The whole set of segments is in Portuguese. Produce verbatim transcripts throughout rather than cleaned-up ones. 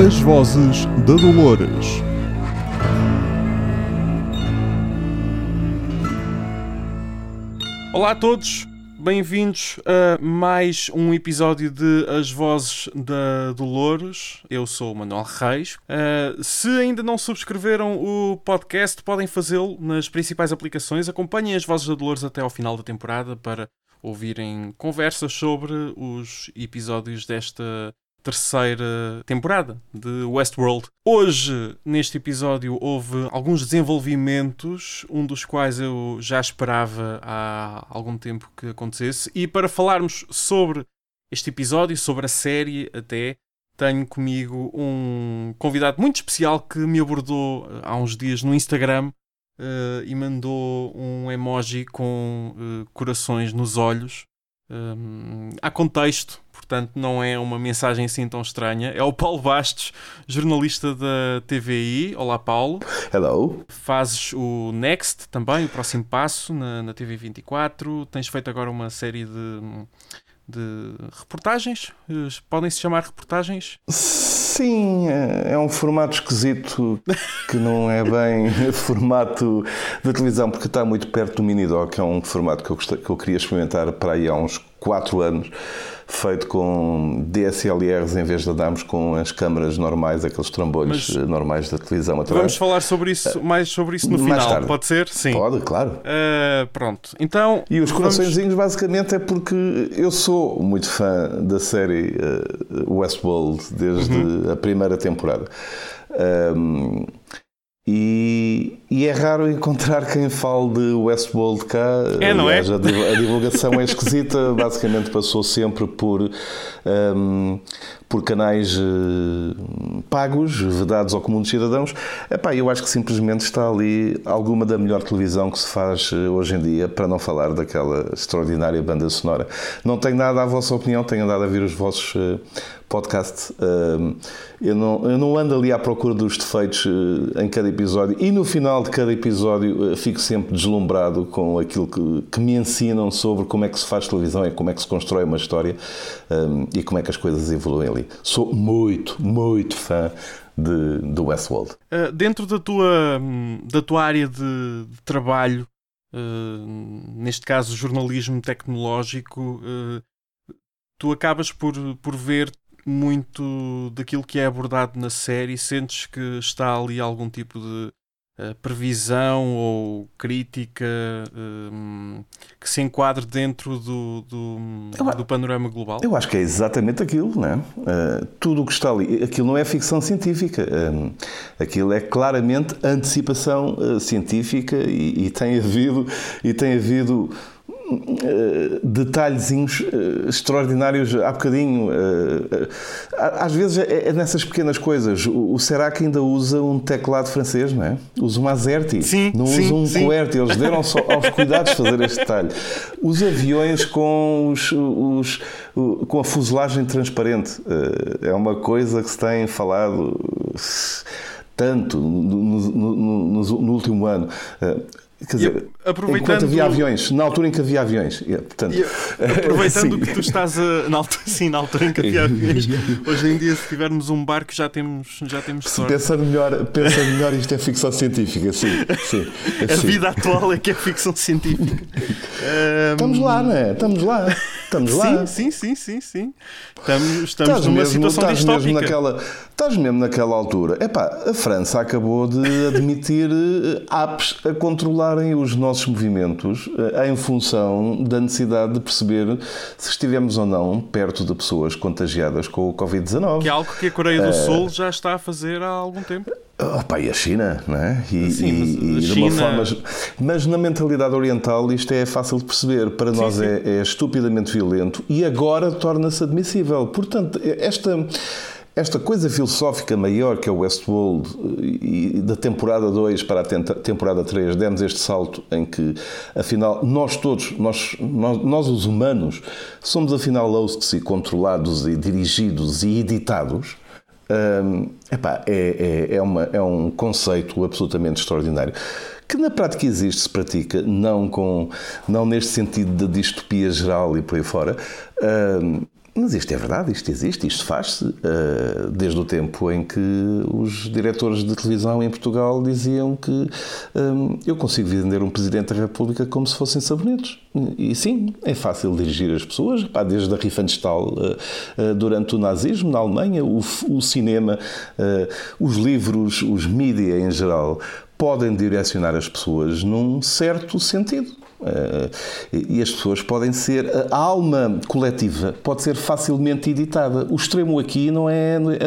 As Vozes da Dolores. Olá a todos, bem-vindos a mais um episódio de As Vozes da Dolores. Eu sou o Manuel Reis. Uh, se ainda não subscreveram o podcast, podem fazê-lo nas principais aplicações. Acompanhem As Vozes da Dolores até ao final da temporada para ouvirem conversas sobre os episódios desta terceira temporada de Westworld. Hoje, neste episódio, houve alguns desenvolvimentos, um dos quais eu já esperava há algum tempo que acontecesse. E para falarmos sobre este episódio, sobre a série até, tenho comigo um convidado muito especial que me abordou há uns dias no Instagram uh, e mandou um emoji com uh, corações nos olhos. Um, há contexto, portanto não é uma mensagem assim tão estranha. É o Paulo Bastos, jornalista da T V I. Olá, Paulo. Hello. Fazes o Next também, o Próximo Passo, na, na T V vinte e quatro. Tens feito agora uma série de, de reportagens. Podem-se chamar reportagens? Sim, é um formato esquisito que não é bem formato da televisão, porque está muito perto do Minidoc. É um formato que eu, gostei, que eu queria experimentar para aí há uns quatro anos, feito com D S L Rs em vez de andarmos com as câmaras normais, aqueles trambolhos Mas normais da televisão atrás. Vamos falar sobre isso, mais sobre isso no mais final, tarde. Pode ser? Sim. Pode, claro. Uh, pronto, então... E os vamos... coraçõezinhos basicamente é porque eu sou muito fã da série uh, Westworld desde uhum. a primeira temporada. Um, E, e é raro encontrar quem fale de Westworld cá. É, não Aliás, é? A divulgação é esquisita. Basicamente passou sempre por, um, por canais uh, pagos, vedados ao comum dos cidadãos. Epá, eu acho que simplesmente está ali alguma da melhor televisão que se faz hoje em dia, para não falar daquela extraordinária banda sonora. Não tenho nada à vossa opinião, tenho andado a ver os vossos uh, podcasts. Uh, eu, não, eu não ando ali à procura dos defeitos uh, em cada episódio, e no final de cada episódio uh, fico sempre deslumbrado com aquilo que, que me ensinam sobre como é que se faz televisão e como é que se constrói uma história um, e como é que as coisas evoluem ali. Sou muito, muito fã de, de Westworld. Uh, dentro da tua, da tua área de, de trabalho, uh, neste caso jornalismo tecnológico, uh, tu acabas por, por ver muito daquilo que é abordado na série. Sentes que está ali algum tipo de uh, previsão ou crítica um, que se enquadre dentro do, do, eu, do panorama global? Eu acho que é exatamente aquilo, não é? Uh, tudo o que está ali, aquilo não é ficção científica, uh, aquilo é claramente antecipação uh, científica e, e tem havido e tem havido Uh, detalhezinhos uh, extraordinários há bocadinho. Uh, uh, às vezes é, é nessas pequenas coisas. O, o Serac ainda usa um teclado francês, não é? Usa um AZERTY, sim, não sim, usa um sim. QWERTY. Eles deram só aos cuidados de fazer este detalhe. Os aviões com, os, os, com a fuselagem transparente uh, é uma coisa que se tem falado tanto no, no, no, no último ano. Uh, Quer dizer, aproveitando... enquanto havia aviões, na altura em que havia aviões. Portanto, aproveitando que tu estás a, na, altura, sim, na altura em que havia aviões, hoje em dia, se tivermos um barco, já temos, já temos sorte. Pensa melhor, pensa melhor, isto é ficção científica, sim. sim a sim. vida atual é que é ficção científica. um... Estamos lá, não é? Estamos lá. Estamos lá. Sim, sim, sim, sim. Estamos, estamos estás numa mesmo, situação estás distópica. Mesmo naquela, estás mesmo naquela altura. Epá, a França acabou de admitir apps a controlarem os nossos movimentos em função da necessidade de perceber se estivemos ou não perto de pessoas contagiadas com o covid dezanove. Que é algo que a Coreia do uh... Sul já está a fazer há algum tempo. Opa, e a China, não é? E, sim, e, e de China... uma forma, mas na mentalidade oriental isto é fácil de perceber. Para sim, nós sim. É, é estupidamente violento e agora torna-se admissível. Portanto, esta, esta coisa filosófica maior que é o Westworld, e da temporada dois para a temporada três demos este salto em que, afinal, nós todos, nós, nós, nós os humanos, somos afinal hosts e controlados e dirigidos e editados. Um, epá, é, é, é, uma, é um conceito absolutamente extraordinário que na prática existe, se pratica, não, com, não neste sentido da distopia geral e por aí fora, um, Mas isto é verdade, isto existe, isto faz-se uh, desde o tempo em que os diretores de televisão em Portugal diziam que um, eu consigo vender um Presidente da República como se fossem sabonetes. E sim, é fácil dirigir as pessoas, pá, desde a Riefenstahl uh, uh, durante o nazismo na Alemanha, o, o cinema, uh, os livros, os mídia em geral, podem direcionar as pessoas num certo sentido. Uh, e as pessoas podem ser... A alma coletiva pode ser facilmente editada. O extremo aqui não é, não é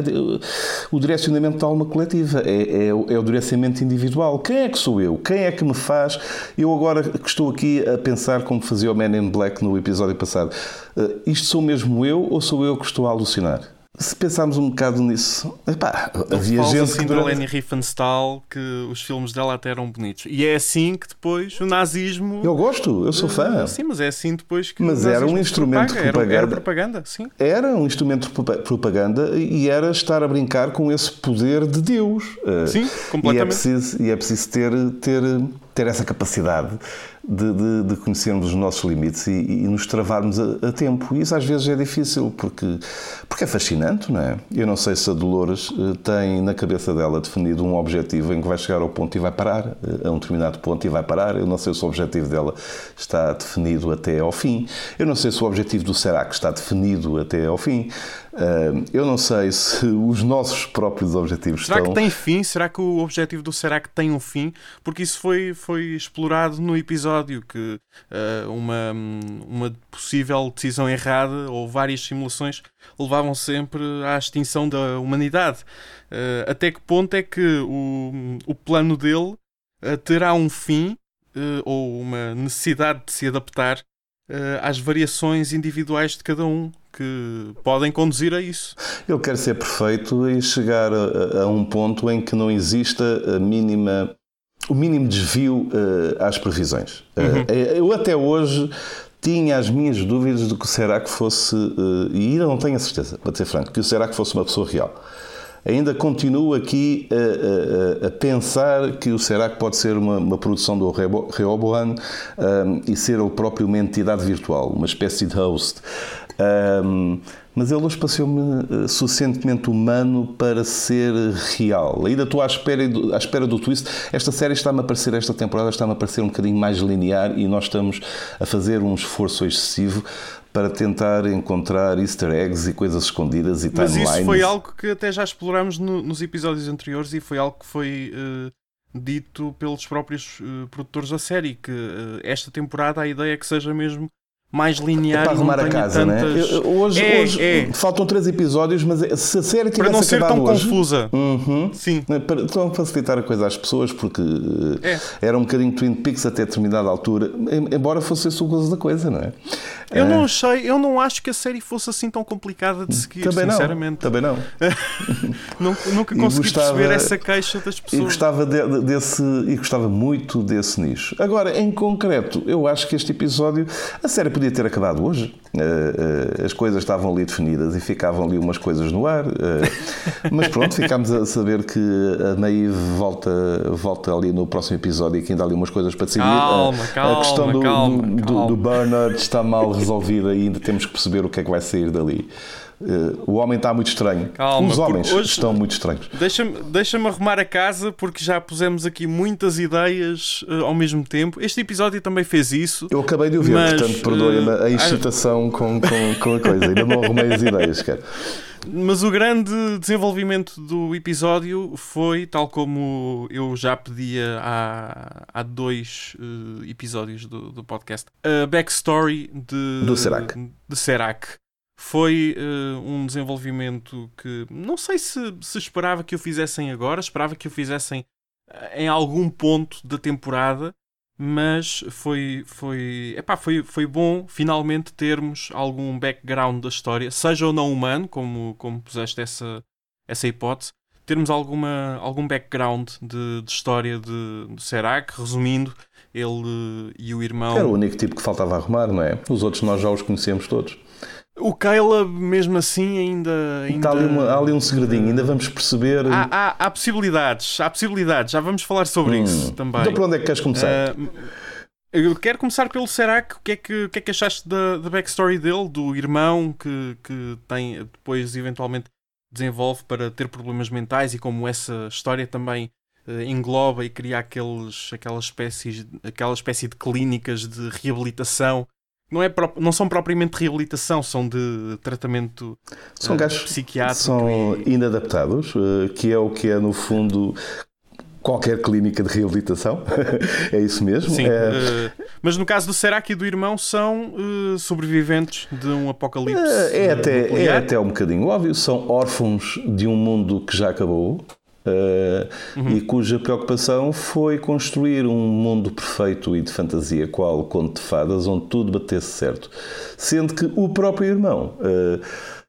o direcionamento da alma coletiva, é, é, o, é o direcionamento individual. Quem é que sou eu? Quem é que me faz? Eu agora que estou aqui a pensar como fazia o Man in Black no episódio passado, uh, isto sou mesmo eu ou sou eu que estou a alucinar? Se pensarmos um bocado nisso, epá, havia gente assim que... durante... da Leni Riefenstahl, que os filmes dela até eram bonitos. E é assim que depois o nazismo... Eu gosto, eu sou fã. Uh, sim, mas é assim depois que mas o era um instrumento propaga. de propaganda. Era, era propaganda, sim. Era um instrumento de propaganda e era estar a brincar com esse poder de Deus. Sim, completamente. E é preciso, e é preciso ter, ter, ter essa capacidade de, de, de conhecermos os nossos limites e, e nos travarmos a, a tempo. E isso às vezes é difícil porque, porque é fascinante, não é? Eu não sei se a Dolores tem na cabeça dela definido um objetivo em que vai chegar ao ponto e vai parar, a um determinado ponto e vai parar. Eu não sei se o objetivo dela está definido até ao fim. Eu não sei se o objetivo do Serac está definido até ao fim. Eu não sei se os nossos próprios objetivos Será estão... que tem fim? Será que o objetivo do Serac tem um fim? Porque isso foi, foi explorado no episódio, que uh, uma, uma possível decisão errada ou várias simulações levavam sempre à extinção da humanidade. Uh, até que ponto é que o, o plano dele uh, terá um fim uh, ou uma necessidade de se adaptar uh, às variações individuais de cada um, que podem conduzir a isso? Ele quer ser perfeito e chegar a, a um ponto em que não exista a mínima, o mínimo desvio uh, às previsões. Uhum. Uh, eu até hoje tinha as minhas dúvidas de que o Serac fosse, uh, e ainda não tenho a certeza, para ser franco, que o Serac fosse uma pessoa real. Ainda continuo aqui a, a, a pensar que o Serac pode ser uma, uma produção do Rehoboam um, e ser ele próprio uma entidade virtual, uma espécie de host. Um, mas ele hoje pareceu-me suficientemente humano para ser real. Ainda estou à espera, à espera do twist. Esta série está-me a parecer, esta temporada está-me a parecer um bocadinho mais linear e nós estamos a fazer um esforço excessivo para tentar encontrar easter eggs e coisas escondidas e timelines. Mas isso foi algo que até já explorámos no, nos episódios anteriores e foi algo que foi uh, dito pelos próprios uh, produtores da série, que uh, esta temporada a ideia é que seja mesmo mais linear. É para arrumar a casa, tantas... né? Eu, hoje é, hoje é. faltam três episódios, mas se a série tivesse para não ser tão hoje, confusa. Uhum, sim. Para, para facilitar a coisa às pessoas, porque é. era um bocadinho Twin Peaks até determinada altura, embora fosse a sua da coisa, não é? Eu é. não achei, eu não acho que a série fosse assim tão complicada de seguir, também sinceramente. Não, também não. nunca nunca consegui gostava, perceber essa queixa das pessoas. E gostava, de, desse, e gostava muito desse nicho. Agora, em concreto, eu acho que este episódio, a série podia ter acabado hoje. As coisas estavam ali definidas e ficavam ali umas coisas no ar. Mas pronto, ficámos a saber que a Maeve volta, volta ali no próximo episódio e que ainda há ali umas coisas para decidir. Calma, calma, a questão do, calma, do, calma. do Bernard está mal resolvida e ainda temos que perceber o que é que vai sair dali. Uh, o homem está muito estranho. Calma, os homens hoje, estão muito estranhos. Deixa-me, deixa-me arrumar a casa, porque já pusemos aqui muitas ideias uh, ao mesmo tempo. Este episódio também fez isso. Eu acabei de ouvir, mas, portanto perdoe-me uh, a excitação uh, com, com, com a coisa. Ainda não arrumei as ideias, cara. Mas o grande desenvolvimento do episódio foi, tal como eu já pedia há, há dois uh, episódios do, do podcast, a backstory de, do Serac. de Serac. Foi uh, um desenvolvimento que não sei se, se esperava que o fizessem agora, esperava que o fizessem em algum ponto da temporada, mas foi, foi, epá, foi, foi bom finalmente termos algum background da história, seja ou não humano, como, como puseste essa, essa hipótese, termos alguma, algum background de, de história de, de Serac, resumindo, ele e o irmão... Era o único tipo que faltava arrumar, não é? Os outros nós já os conhecemos todos. O Caleb, mesmo assim, ainda... ainda... Está ali uma, há ali um segredinho, ainda vamos perceber... Há, há, há possibilidades, há possibilidades, já vamos falar sobre hum. isso também. Então por onde é que queres começar? Uh, Eu quero começar pelo Serac. O que é que, o que, é que achaste da, da backstory dele, do irmão que, que tem, depois eventualmente desenvolve para ter problemas mentais, e como essa história também uh, engloba e cria aqueles, aquelas espécies, aquela espécie de clínicas de reabilitação. Não, é, não são propriamente de reabilitação, são de tratamento são uh, gajos, psiquiátrico. São e... inadaptados, uh, que é o que é, no fundo, qualquer clínica de reabilitação. É isso mesmo. Sim, é... uh, mas no caso do Serac e do irmão são uh, sobreviventes de um apocalipse uh, é, até, nuclear. é até um bocadinho óbvio. São órfãos de um mundo que já acabou. Uh, uhum. E cuja preocupação foi construir um mundo perfeito e de fantasia, qual conto de fadas, onde tudo batesse certo. Sendo que o próprio irmão uh,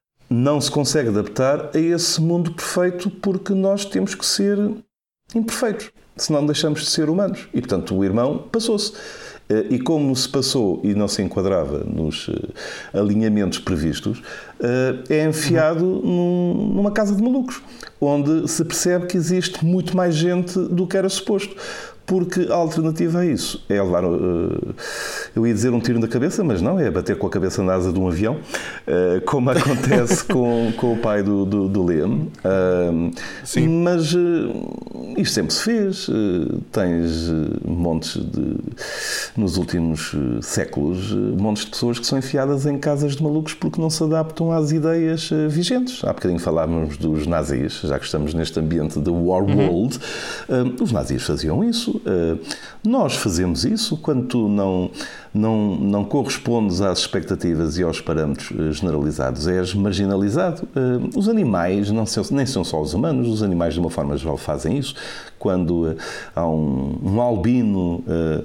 não se consegue adaptar a esse mundo perfeito, porque nós temos que ser imperfeitos, senão deixamos de ser humanos. E, portanto, o irmão passou-se. Uh, e como se passou e não se enquadrava nos uh, alinhamentos previstos, uh, é enfiado uhum. num, numa casa de malucos, onde se percebe que existe muito mais gente do que era suposto. Porque a alternativa a isso é levar, uh, eu ia dizer um tiro na cabeça, mas não, é bater com a cabeça na asa de um avião, uh, como acontece com, com o pai do, do, do Liam. Uh, Sim. Mas uh, isto sempre se fez. Uh, tens uh, montes de, nos últimos uh, séculos, uh, montes de pessoas que são enfiadas em casas de malucos porque não se adaptam às ideias uh, vigentes. Há bocadinho falávamos dos nazis, já que estamos neste ambiente de War World. Uhum. Uh, os nazis faziam isso. Uh, nós fazemos isso quando tu não, não, não correspondes às expectativas e aos parâmetros uh, generalizados, és marginalizado. Uh, os animais, não são, nem são só os humanos, os animais de uma forma geral fazem isso. Quando uh, há um, um albino, uh,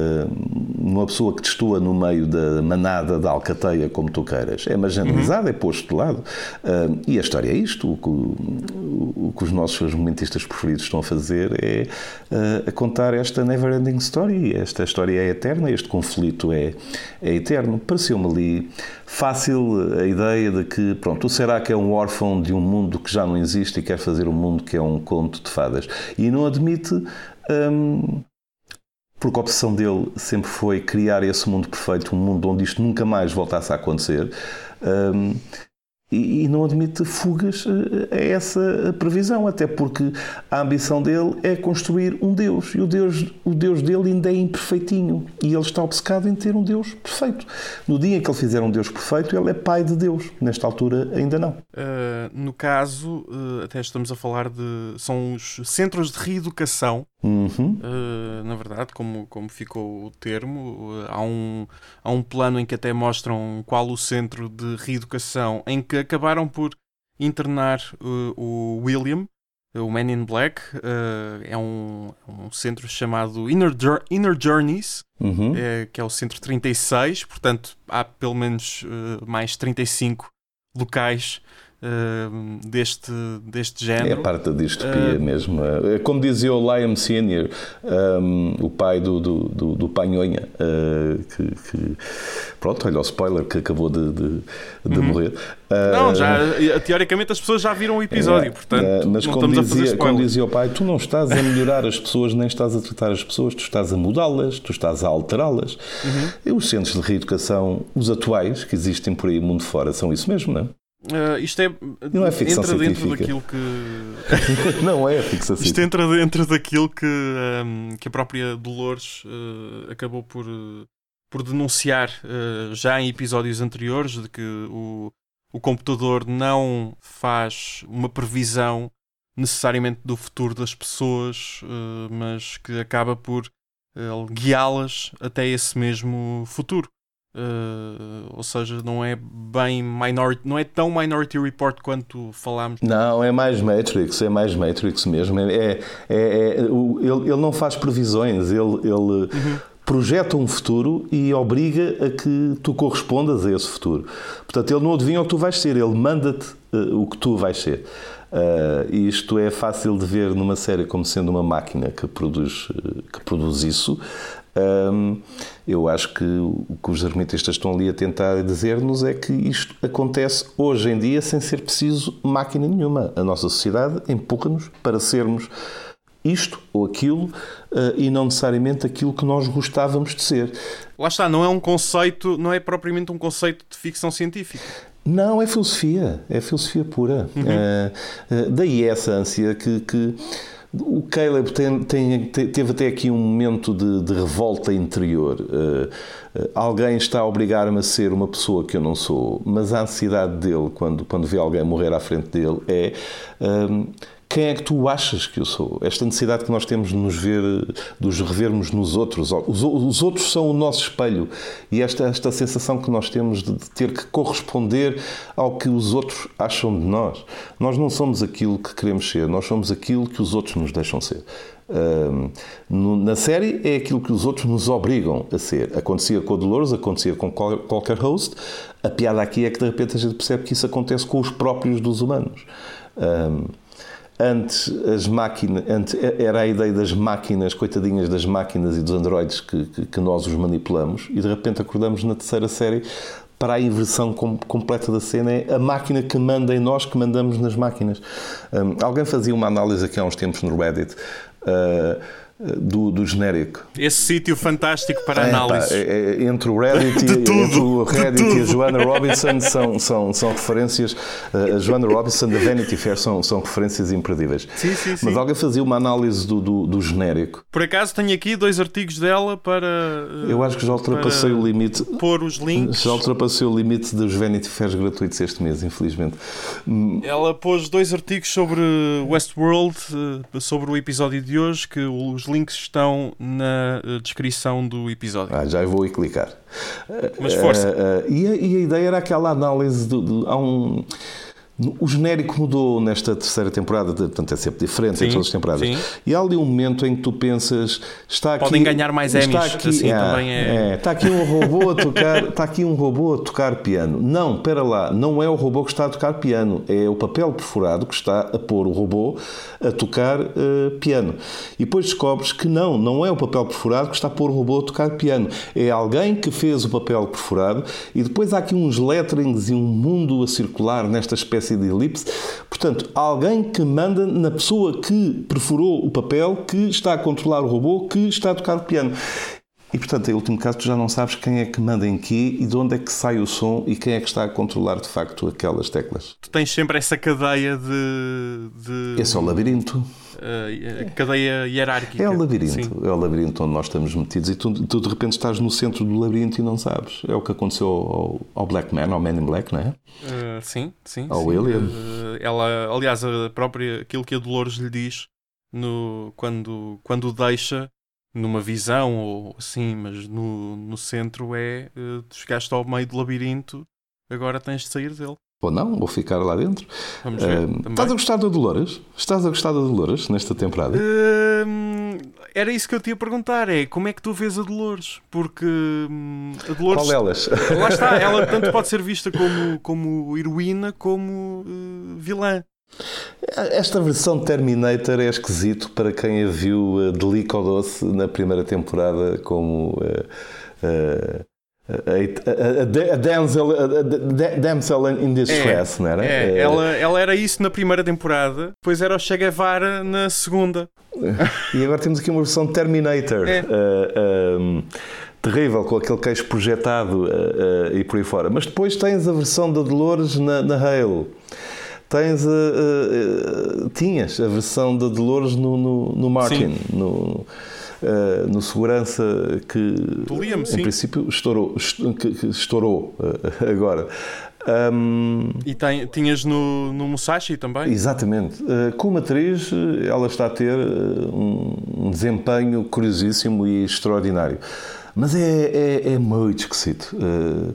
uh, uma pessoa que destoa no meio da manada da alcateia, como tu queiras, é marginalizado, uhum. é posto de lado. Uh, e a história é isto. O que, o, o que os nossos momentistas preferidos estão a fazer é uh, a contar esta never-ending story. Esta história é eterna, este conflito é, é eterno. Pareceu-me ali fácil a ideia de que, pronto, o será que é um órfão de um mundo que já não existe e quer fazer um mundo que é um conto de fadas. E não admite, hum, porque a opção dele sempre foi criar esse mundo perfeito, um mundo onde isto nunca mais voltasse a acontecer, hum, e, e não admite fugas a essa previsão, até porque a ambição dele é construir um Deus, e o Deus, o Deus dele ainda é imperfeitinho, e ele está obcecado em ter um Deus perfeito. No dia em que ele fizer um Deus perfeito, ele é pai de Deus. Nesta altura, ainda não. Uh, no caso, uh, até estamos a falar de... São os centros de reeducação. Uhum. Uh, na verdade, como, como ficou o termo, uh, há, um, há um plano em que até mostram qual o centro de reeducação em que acabaram por internar uh, o William, o Man in Black. Uh, é um, um centro chamado Inner, Inner Journeys, uhum. é, que é o centro trinta e seis, portanto há pelo menos uh, mais trinta e cinco locais Uh, deste, deste género. É a parte da distopia uh, mesmo. Como dizia o Liam Senior, um, o pai do, do, do, do Panhonha, uh, que, que pronto, olha o spoiler que acabou de, de, de uh-huh. morrer. Uh, não, já, teoricamente as pessoas já viram o episódio, é, portanto uh, mas não como estamos dizia, a fazer spoiler. Como dizia o pai, tu não estás a melhorar as pessoas, nem estás a tratar as pessoas, tu estás a mudá-las, tu estás a alterá-las. Uh-huh. E os centros de reeducação, os atuais, que existem por aí mundo fora, são isso mesmo, não é? Uh, isto é, não é ficção entra científica. Dentro daquilo que não é ficção científica. Isto entra dentro daquilo que, um, que a própria Dolores uh, acabou por, uh, por denunciar uh, já em episódios anteriores, de que o, o computador não faz uma previsão necessariamente do futuro das pessoas, uh, mas que acaba por uh, guiá-las até esse mesmo futuro. Uh, ou seja, não é bem minority, não é tão Minority Report quanto falámos. Não, é mais Matrix, é mais Matrix mesmo. É, é, é, ele, ele não faz previsões, ele, ele uhum. projeta um futuro e obriga a que tu correspondas a esse futuro. Portanto, ele não adivinha o que tu vais ser, ele manda-te uh, o que tu vais ser. Uh, e isto é fácil de ver numa série como sendo uma máquina que produz, que produz isso. Um, eu acho que o que os hermetistas estão ali a tentar dizer-nos é que isto acontece hoje em dia sem ser preciso máquina nenhuma. A nossa sociedade empurra-nos para sermos isto ou aquilo e não necessariamente aquilo que nós gostávamos de ser. Lá está, não é um conceito, não é propriamente um conceito de ficção científica. Não, é filosofia, é filosofia pura. Uhum. Uh, uh, daí essa ânsia que, que o Caleb tem, tem, teve até aqui um momento de, de revolta interior. Uh, uh, alguém está a obrigar-me a ser uma pessoa que eu não sou, mas a ansiedade dele, quando, quando vê alguém morrer à frente dele, é... Um, quem é que tu achas que eu sou? Esta necessidade que nós temos de nos ver, de nos revermos nos outros. Os, os outros são o nosso espelho. E esta, esta sensação que nós temos de, de ter que corresponder ao que os outros acham de nós. Nós não somos aquilo que queremos ser, nós somos aquilo que os outros nos deixam ser. Um, no, na série é aquilo que os outros nos obrigam a ser. Acontecia com a Dolores, acontecia com qual, qualquer host. A piada aqui é que de repente a gente percebe que isso acontece com os próprios dos humanos. Um, Antes, as máquinas, antes era a ideia das máquinas, coitadinhas das máquinas e dos androides que, que, que nós os manipulamos, e de repente acordamos na terceira série para a inversão com, completa da cena. É a máquina que manda em nós, que mandamos nas máquinas. Um, alguém fazia uma análise aqui há uns tempos no Reddit uh, do, do genérico. Esse sítio fantástico para é, análise. Pá, é, é, entre o Reddit, e, entre o Reddit e a Joanna Robinson são, são, são referências. A Joanna Robinson da Vanity Fair são, são referências imperdíveis. Sim, sim, sim. Mas alguém fazia uma análise do, do, do genérico. Por acaso tenho aqui dois artigos dela para... Eu acho que já ultrapassei o limite. Pôr os links. Já ultrapassei o limite dos Vanity Fairs gratuitos este mês, infelizmente. Ela pôs dois artigos sobre Westworld, sobre o episódio de hoje, que os links estão na descrição do episódio. Ah, já vou ir clicar. Mas força. Uh, uh, e, a, e a ideia era aquela análise de, de, há um... O genérico mudou nesta terceira temporada, portanto é sempre diferente sim, em todas as temporadas. Sim. E há ali um momento em que tu pensas, está aqui, podem ganhar mais Emmys, aqui, assim é, também é... é. Está aqui um robô a tocar, está aqui um robô a tocar piano. Não, espera lá, não é o robô que está a tocar piano, é o papel perfurado que está a pôr o robô a tocar uh, piano. E depois descobres que não, não é o papel perfurado que está a pôr o robô a tocar piano. É alguém que fez o papel perfurado e depois há aqui uns letterings e um mundo a circular nesta espécie de elipse. Portanto, alguém que manda na pessoa que perfurou o papel, que está a controlar o robô, que está a tocar o piano. E, portanto, em último caso, tu já não sabes quem é que manda em quê e de onde é que sai o som e quem é que está a controlar, de facto, aquelas teclas. Tu tens sempre essa cadeia de... de... Esse é o labirinto. Uh, cadeia hierárquica. É o labirinto. Sim. É o labirinto onde nós estamos metidos e tu, tu, de repente, estás no centro do labirinto e não sabes. É o que aconteceu ao, ao Black Man, ao Man in Black, não é? Uh, sim, sim. Ao sim. William. Uh, ela, aliás, a própria, aquilo que a Dolores lhe diz no, quando, quando o deixa numa visão ou assim, mas no, no centro é uh, tu chegaste ao meio do labirinto, agora tens de sair dele. Ou não, ou ficar lá dentro. Vamos ver. Uh, estás a gostar da Dolores? Estás a gostar da Dolores nesta temporada? Uh, era isso que eu te ia perguntar. É como é que tu vês a Dolores? Porque hum, a Dolores... Qual delas? Lá está. Ela tanto pode ser vista como, como heroína como uh, vilã. Esta versão de Terminator é esquisito para quem a viu de Lico ao Doce na primeira temporada como... Uh, uh, A, a, a, damsel, a, a damsel in distress, é, não era? É, é. Ela, ela era isso na primeira temporada, depois era o Che Guevara na segunda. E agora temos aqui uma versão de Terminator. É. Uh, um, terrível, com aquele queixo projetado uh, uh, e por aí fora. Mas depois tens a versão da Dolores na, na Halo. Tens a, uh, uh, tinhas a versão da Dolores no, no, no Martin. Sim. No, Uh, no segurança que Liam, em sim. princípio estourou, que, que estourou uh, agora. Um, e tem, tinhas no, no Musashi também? Exatamente. Uh, como atriz, ela está a ter um, um desempenho curiosíssimo e extraordinário. Mas é, é, é muito esquisito. Uh,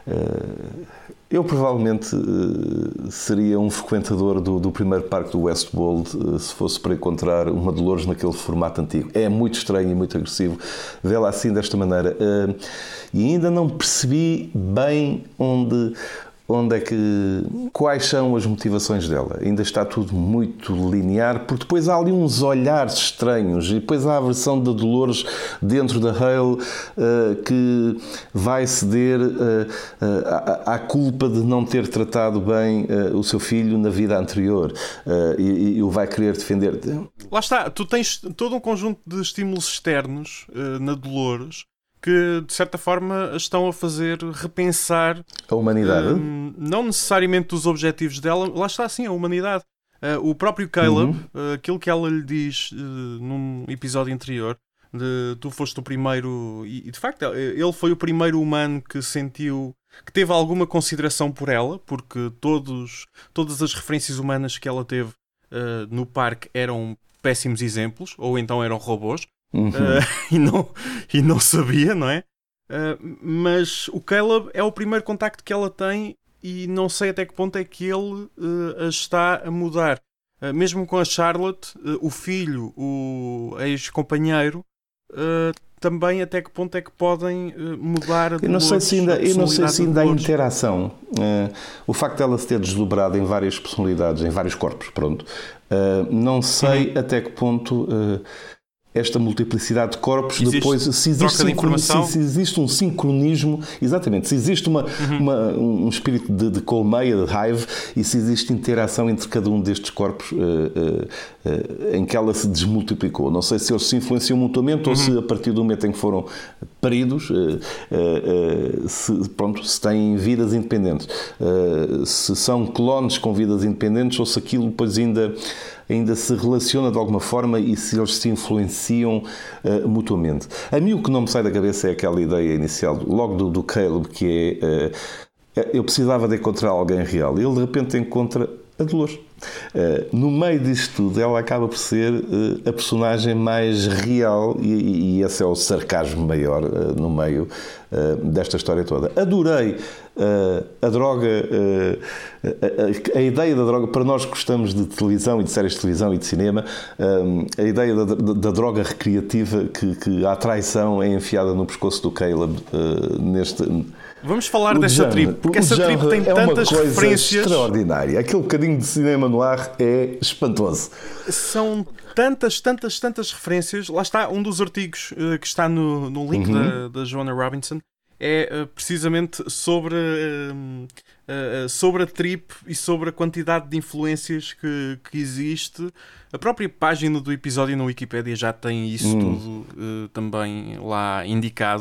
uh, Eu provavelmente uh, seria um frequentador do, do primeiro parque do Westworld uh, se fosse para encontrar uma Dolores naquele formato antigo. É muito estranho e muito agressivo vê-la assim desta maneira. Uh, e ainda não percebi bem onde, onde é que, quais são as motivações dela? Ainda está tudo muito linear, porque depois há ali uns olhares estranhos, e depois há a versão da Dolores dentro da Hale uh, que vai ceder uh, uh, à, à culpa de não ter tratado bem uh, o seu filho na vida anterior uh, e, e o vai querer defender. Lá está, tu tens todo um conjunto de estímulos externos uh, na Dolores que, de certa forma, estão a fazer repensar a humanidade. Uh, não necessariamente os objetivos dela, lá está, sim, a humanidade. Uh, o próprio Caleb, uhum. uh, aquilo que ela lhe diz uh, num episódio anterior, de tu foste o primeiro, e de facto ele foi o primeiro humano que sentiu, que teve alguma consideração por ela, porque todos, todas as referências humanas que ela teve uh, no parque eram péssimos exemplos, ou então eram robôs. Uhum. Uh, e, não, e não sabia, não é? Uh, mas o Caleb é o primeiro contacto que ela tem e não sei até que ponto é que ele uh, a está a mudar. Uh, mesmo com a Charlotte, uh, o filho, o ex-companheiro, uh, também até que ponto é que podem uh, mudar a eu não sei se ainda, eu não sei se ainda há interação. Uh, o facto de ela se ter desdobrado em várias personalidades, em vários corpos, pronto. Uh, não sei uhum. até que ponto... Uh, esta multiplicidade de corpos, existe depois, se existe, de sincron... se, se existe um sincronismo, exatamente, se existe uma, uhum. uma, um espírito de, de colmeia, de hive, e se existe interação entre cada um destes corpos uh, uh, uh, em que ela se desmultiplicou. Não sei se eles se influenciam mutuamente uhum. ou se a partir do momento em que foram paridos, uh, uh, uh, se, pronto, se têm vidas independentes. Uh, se são clones com vidas independentes ou se aquilo depois ainda... ainda se relaciona de alguma forma e se eles se influenciam uh, mutuamente. A mim o que não me sai da cabeça é aquela ideia inicial, logo do, do Caleb, que é uh, eu precisava de encontrar alguém real. Ele de repente encontra a Dolores. Uh, no meio disto tudo, ela acaba por ser uh, a personagem mais real e, e esse é o sarcasmo maior uh, no meio uh, desta história toda. Adorei uh, a droga, uh, a, a, a ideia da droga, para nós que gostamos de televisão e de séries de televisão e de cinema, um, a ideia da, da, da droga recreativa que, que a traição é enfiada no pescoço do Caleb uh, neste... Vamos falar desta trip, porque essa trip tem é tantas uma coisa referências extraordinária. Aquele bocadinho de cinema no ar é espantoso. São tantas, tantas, tantas referências. Lá está, um dos artigos uh, que está no, no link uhum. da, da Joanna Robinson é uh, precisamente sobre, uh, uh, sobre a trip e sobre a quantidade de influências que, que existe. A própria página do episódio na Wikipédia já tem isso uhum. tudo uh, também lá indicado.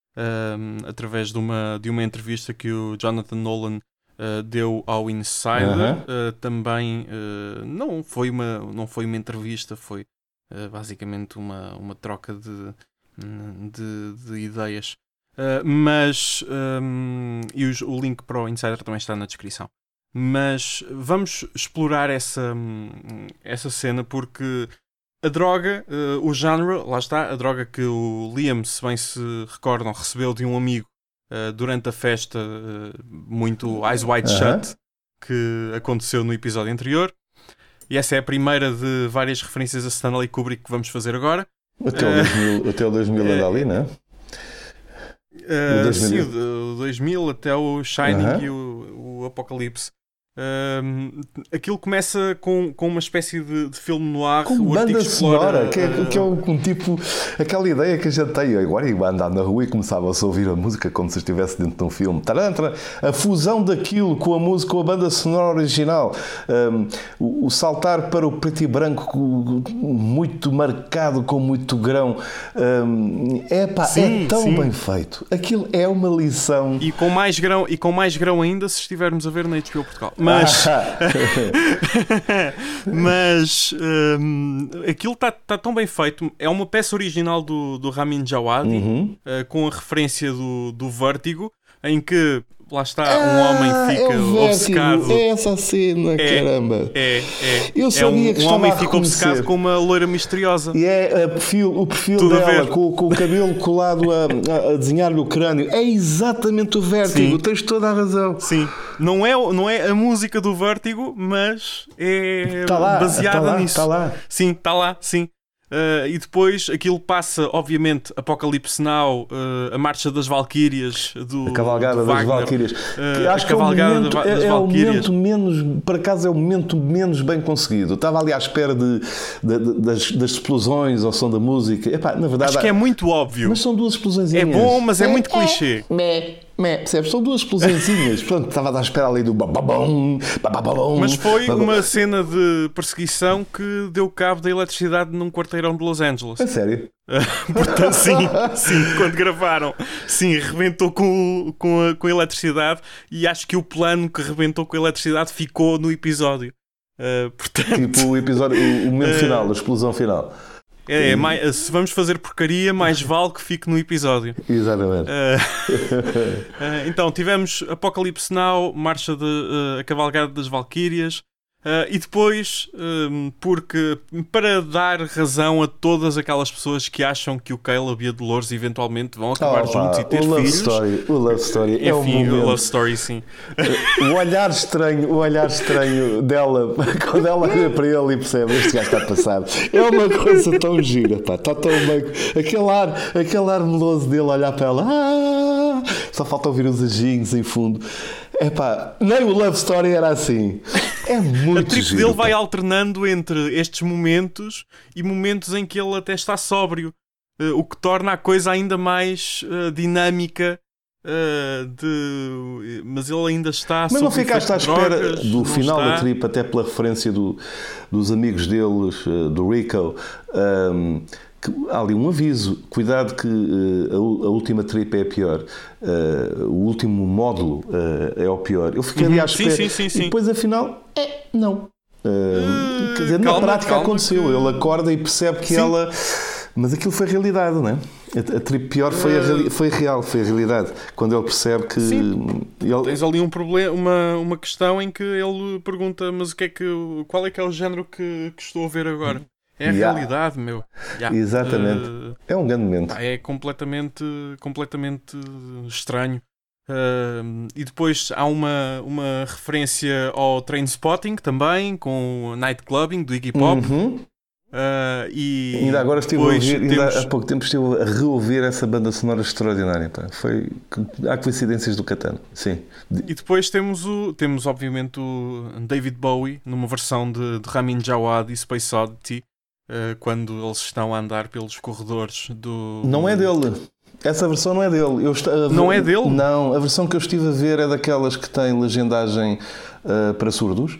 Um, através de uma, de uma entrevista que o Jonathan Nolan uh, deu ao Insider. Uh-huh. Uh, também uh, não, foi uma, não foi uma entrevista, foi uh, basicamente uma, uma troca de, de, de ideias. Uh, mas um, e os, o link para o Insider também está na descrição. Mas vamos explorar essa, essa cena porque a droga, uh, o género, lá está, a droga que o Liam, se bem se recordam, recebeu de um amigo uh, durante a festa uh, muito Eyes Wide uh-huh. Shut, que aconteceu no episódio anterior. E essa é a primeira de várias referências a Stanley Kubrick que vamos fazer agora. Até o dois mil, até o dois mil anda ali, não é? Uh, sim, o dois mil até o Shining uh-huh. e o, o Apocalipse. Um, aquilo começa com, com uma espécie de, de filme noir com o banda sonora explora, que é, uh... que é um, um tipo aquela ideia que a gente tem agora, ia andar na rua e começava-se a ouvir a música como se estivesse dentro de um filme. Tarantra, a fusão daquilo com a música, com a banda sonora original, um, o, o saltar para o preto e branco muito marcado, com muito grão, um, é, pá, sim, é tão sim. bem feito. Aquilo é uma lição. E com mais grão, e com mais grão ainda se estivermos a ver na H B O Portugal. Mas, mas um, aquilo está tá tão bem feito. É uma peça original do, do Ramin Djawadi, uhum. uh, com a referência do, do Vértigo, em que lá está, um ah, homem fica é obcecado. É essa cena, é, caramba. É, é. Eu sabia é um, que um homem fica obcecado com uma loira misteriosa. E é a perfil, o perfil Tudo dela, com, com o cabelo colado a, a desenhar-lhe o crânio. É exatamente o Vértigo. Sim. Tens toda a razão. Sim. Não é, não é a música do Vértigo, mas é tá lá, baseada tá lá, nisso. Está lá. Sim, está lá, sim. Uh, e depois aquilo passa, obviamente, Apocalipse Now, uh, a Marcha das Valquírias, do, a Cavalgada do das Wagner, Valquírias. Uh, acho a que é, o momento, das é, é o Valquírias. momento menos, por acaso é o momento menos bem conseguido. Estava ali à espera de, de, de, das, das explosões ao som da música. Epá, na verdade, acho que é muito óbvio. Mas são duas explosões. É bom, mas é, é muito clichê. É, é, percebes? São duas explosõezinhas. Portanto, estava à espera ali do bababom, bababom. Mas foi bababom. uma cena de perseguição que deu cabo da eletricidade num quarteirão de Los Angeles. É sério? Portanto, sim, sim, quando gravaram, sim, rebentou com, com, a, com a eletricidade, e acho que o plano que rebentou com a eletricidade ficou no episódio. Uh, portanto, tipo o episódio, o, o momento uh, final, a explosão final. É, é mais, se vamos fazer porcaria, mais vale que fique no episódio. Exatamente. Uh, uh, então, tivemos Apocalipse Now, Marcha de, uh, a Cavalgada das Valquírias. Uh, e depois, um, porque para dar razão a todas aquelas pessoas que acham que o Caleb e a Dolores eventualmente vão acabar oh, juntos pá, e ter o love filhos. Story, o Love Story Enfim, é o momento. o Love Story, sim. O olhar estranho, o olhar estranho dela, quando ela olha para ele e percebe, este gajo está passado. É uma coisa tão gira, pá, está tão bem. Aquele ar, aquele ar meloso dele olhar para ela. Ah, só falta ouvir os ajinhos em fundo. Epá, nem o Love Story era assim. É muito A trip giro, dele pá. vai alternando entre estes momentos e momentos em que ele até está sóbrio, uh, o que torna a coisa ainda mais uh, dinâmica. Uh, de... Mas ele ainda está. Mas não ficaste à espera drogas, do final está. da trip, até pela referência do, dos amigos deles, uh, do Rico. Um, que há ali um aviso, cuidado que uh, a, a última trip é a pior, uh, o último módulo uh, é o pior. Eu fiquei ali à espera, sim, sim, sim, sim. e depois afinal, é, não. Uh, uh, quer dizer, calma, na prática calma, aconteceu, que... ele acorda e percebe que sim. ela... Mas aquilo foi realidade, não é? A, a trip pior foi, a reali... foi real, foi a realidade. Quando ele percebe que... Sim. Ele... Tens ali um problema, uma, uma questão em que ele pergunta, mas o que é que, qual é que é o género que, que estou a ver agora? É a yeah. realidade, meu. Yeah. Exatamente. Uh, é um grande momento. É completamente, completamente estranho. Uh, e depois há uma, uma referência ao Trainspotting também, com o Night Clubbing do Iggy Pop. Uhum. Uh, e ainda agora estive a ouvir, temos... ainda há pouco tempo estive a reouvir essa banda sonora extraordinária. Pá. Foi, há coincidências do Catano, sim. E depois temos, o, temos obviamente o David Bowie numa versão de, de Ramin Djawad e Space Oddity, uh, quando eles estão a andar pelos corredores do... Não é dele. Essa versão não é dele. Eu est... Não é dele? Não, a versão que eu estive a ver é daquelas que têm legendagem uh, para surdos.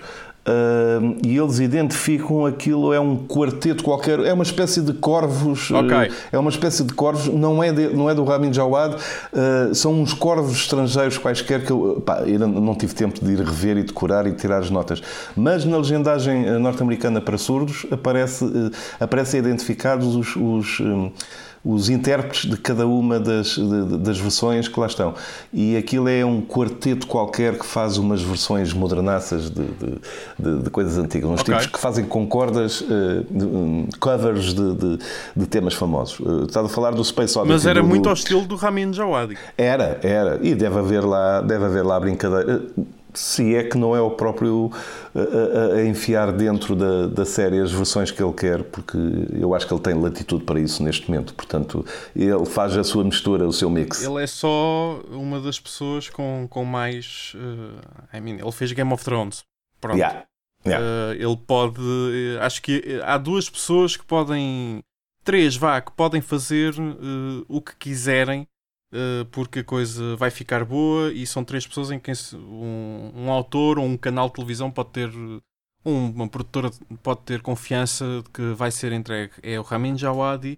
Uh, e eles identificam aquilo, é um quarteto qualquer, é uma espécie de corvos, okay. uh, é uma espécie de corvos, não é, de, não é do Ramin Djawad, uh, são uns corvos estrangeiros quaisquer que eu, pá, eu não tive tempo de ir rever e decorar e tirar as notas, mas na legendagem norte-americana para surdos aparece, uh, aparecem identificados os, os um, os intérpretes de cada uma das, de, das versões que lá estão. E aquilo é um quarteto qualquer que faz umas versões modernaças de, de, de, de coisas antigas. Uns okay. tipos que fazem com cordas uh, de, um, covers de, de, de temas famosos. Uh, estava a falar do Space Oddity. Mas era do, muito do... ao estilo do Ramin Djawad. Era, era. E deve haver lá, deve haver lá brincadeira. Se é que não é o próprio a, a, a enfiar dentro da, da série as versões que ele quer, porque eu acho que ele tem latitude para isso neste momento. Portanto, ele faz a sua mistura, o seu mix. Ele é só uma das pessoas com, com mais... Uh, I mean, ele fez Game of Thrones. Pronto. Yeah. Yeah. Uh, ele pode... Uh, acho que há duas pessoas que podem... Três, vá, que podem fazer uh, o que quiserem, Uh, porque a coisa vai ficar boa, e são três pessoas em quem um, um autor ou um canal de televisão pode ter, um, uma produtora pode ter confiança de que vai ser entregue. É o Ramin Djawad,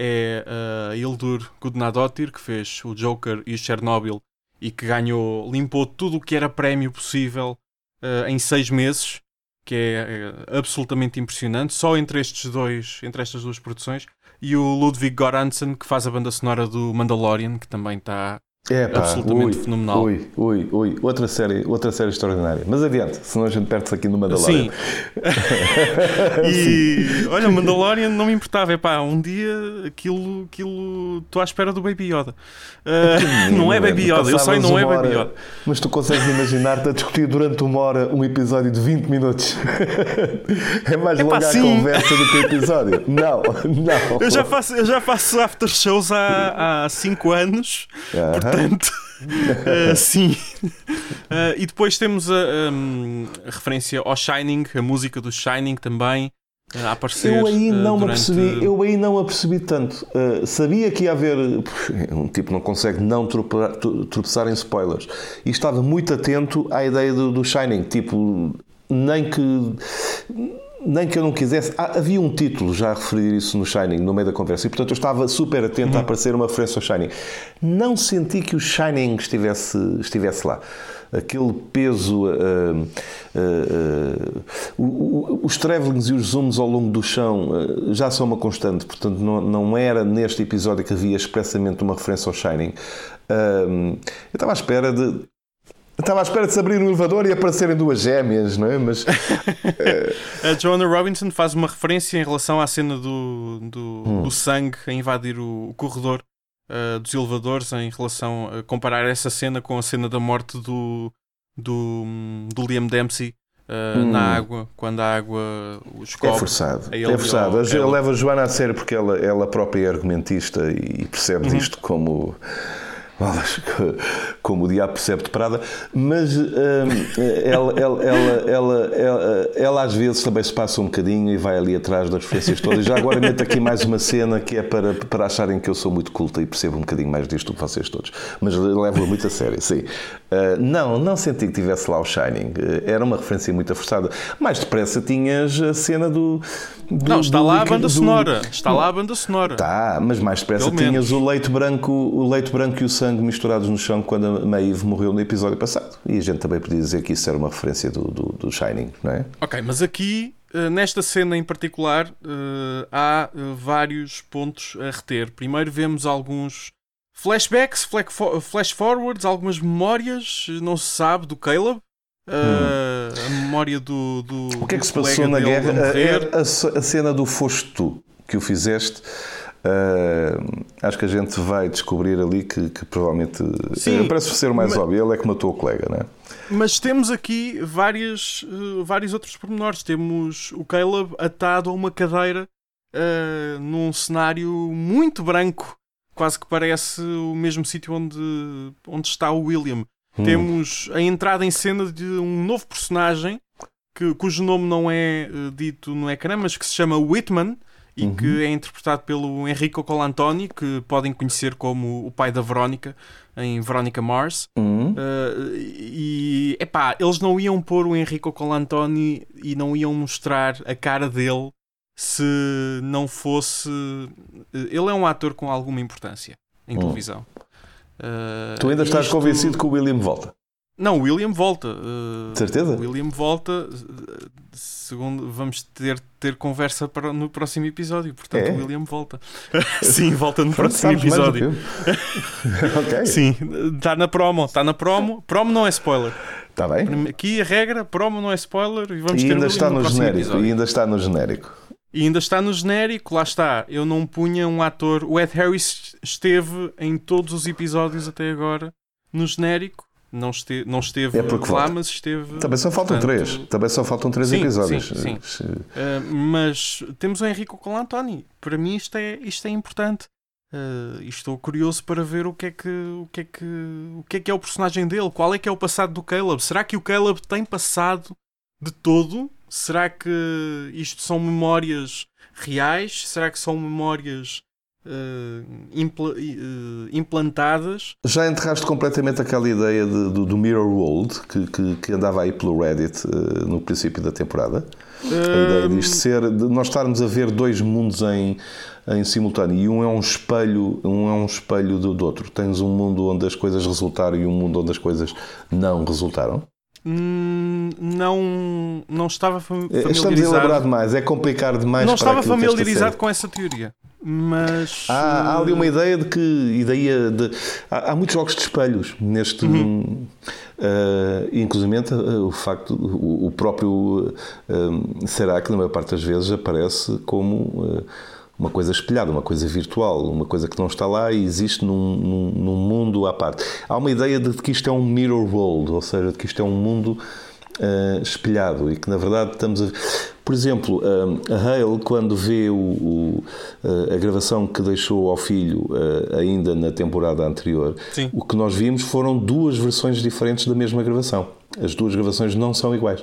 é a Hildur Guðnadóttir, que fez o Joker e o Chernobyl e que ganhou, limpou tudo o que era prémio possível uh, em seis meses, que é, é absolutamente impressionante, só entre estes dois, entre estas duas produções. E o Ludwig Göransson, que faz a banda sonora do Mandalorian, que também está É, pá, absolutamente ui, fenomenal. Ui, ui, ui, outra série, outra série extraordinária. Mas adiante, senão a gente perde-se aqui no Mandalorian. Sim. E olha, o Mandalorian não me importava. Epá, um dia aquilo, aquilo estou à espera do Baby Yoda. Uh, não é Baby Yoda, eu sei, não é Baby Yoda. Mas tu consegues imaginar-te a discutir durante uma hora um episódio de vinte minutos? É mais Epá, longa a sim. conversa do que o episódio. Não, não. Eu já faço, eu já faço after shows há cinco anos, Uh-huh. portanto, uh, sim. Uh, e depois temos a, um, a referência ao Shining, a música do Shining também uh, a aparecer. Eu aí não uh, me durante... apercebi, eu aí não me apercebi tanto. Uh, sabia que ia haver. Um tipo não consegue não tropeçar, tropeçar em spoilers. E estava muito atento à ideia do, do Shining. Tipo, nem que. Nem que eu não quisesse. Ah, havia um título já a referir isso no Shining, no meio da conversa, e portanto eu estava super atento uhum. a aparecer uma referência ao Shining. Não senti que o Shining estivesse, estivesse lá. Aquele peso, uh, uh, uh, os travelings e os zooms ao longo do chão uh, já são uma constante, portanto não, não era neste episódio que havia expressamente uma referência ao Shining. Uh, eu estava à espera de. Estava à espera de se abrir um elevador e aparecerem duas gêmeas, não é? Mas a Joanna Robinson faz uma referência em relação à cena do, do, hum. do sangue a invadir o, o corredor uh, dos elevadores, em relação a comparar essa cena com a cena da morte do, do, do Liam Dempsey uh, hum. na água, quando a água os cobre. É forçado. É forçado. Ao, ela leva a Joana a sério porque ela, ela própria é argumentista e percebe uhum. isto como... como o diabo percebe de Prada, mas hum, ela, ela, ela, ela, ela, ela às vezes também se passa um bocadinho e vai ali atrás das referências todas. Já agora meto aqui mais uma cena que é para, para acharem que eu sou muito culta e percebo um bocadinho mais disto do que vocês todos, mas levo-a muito a sério, sim. Uh, não, não senti que tivesse lá o Shining, uh, era uma referência muito afastada. Mais depressa tinhas a cena do... do não, está do, lá do, a banda do, sonora, está lá a banda sonora. Está, mas mais depressa tinhas o leite branco, o leite branco e o sangue misturados no chão quando a Maeve morreu no episódio passado. E a gente também podia dizer que isso era uma referência do, do, do Shining, não é? Ok, mas aqui, nesta cena em particular, há vários pontos a reter. Primeiro vemos alguns flashbacks, flash forwards, algumas memórias, não se sabe, do Caleb. Hum. A memória do, do o que é que se passou passou na guerra? A, a, a cena do foste tu, que o fizeste. Uh, acho que a gente vai descobrir ali que, que provavelmente Sim, parece ser o mais mas, óbvio, ele é que matou o colega, não é? Mas temos aqui várias, uh, vários outros pormenores. Temos o Caleb atado a uma cadeira uh, num cenário muito branco, quase que parece o mesmo sítio onde, onde está o William. Hum. Temos a entrada em cena de um novo personagem que, cujo nome não é uh, dito no ecrã, mas que se chama Whitman e uhum. que é interpretado pelo Enrico Colantoni, que podem conhecer como o pai da Verónica em Verónica Mars. Uhum. Uh, e epá, eles não iam pôr o Enrico Colantoni e não iam mostrar a cara dele se não fosse... Ele é um ator com alguma importância em uhum. televisão. Uh, tu ainda estás isto... convencido que o William volta? Não, o William volta. Uh, Certeza? O William volta. Uh, segundo, vamos ter, ter conversa para, no próximo episódio. Portanto, é? o William volta. Sim, volta no próximo episódio. Okay. Sim, está na promo. Está na promo. Promo não é spoiler. Está bem. Aqui a regra, promo não é spoiler. E, vamos e ter ainda o está no, no genérico. Episódio. E ainda está no genérico. E ainda está no genérico. Lá está. Eu não punha um ator. O Ed Harris esteve em todos os episódios até agora no genérico. Não esteve, não esteve é lá, volta. mas esteve... Também só faltam portanto, três. Também só faltam três sim, episódios. Sim, sim. Uh, mas temos o Enrico Colantoni. Para mim isto é, isto é importante. Uh, e estou curioso para ver o que, é que, o, que é que, o que é que é o personagem dele. Qual é que é o passado do Caleb? Será que o Caleb tem passado de todo? Será que isto são memórias reais? Será que são memórias... Uh, impl- uh, implantadas. Já enterraste completamente aquela ideia de, do, do Mirror World que, que, que andava aí pelo Reddit uh, no princípio da temporada? Uh... A ideia disto ser, de nós estarmos a ver dois mundos em, em simultâneo e um é um espelho, um é um espelho do, do outro. Tens um mundo onde as coisas resultaram e um mundo onde as coisas não resultaram? Hum, não, não estava familiarizado. Estamos a elaborar demais, é complicar demais. Não para estava familiarizado que com essa teoria. mas... Há, há ali uma ideia de que... Ideia de, há, há muitos jogos de espelhos neste... Uhum. Uh, inclusivamente uh, o facto, o, o próprio uh, Serac, na maior parte das vezes, aparece como uh, uma coisa espelhada, uma coisa virtual, uma coisa que não está lá e existe num, num, num mundo à parte. Há uma ideia de que isto é um mirror world, ou seja, de que isto é um mundo uh, espelhado e que, na verdade, estamos a... Por exemplo, uh, a Hale, quando vê o, o, uh, a gravação que deixou ao filho uh, ainda na temporada anterior, Sim. o que nós vimos foram duas versões diferentes da mesma gravação. As duas gravações não são iguais.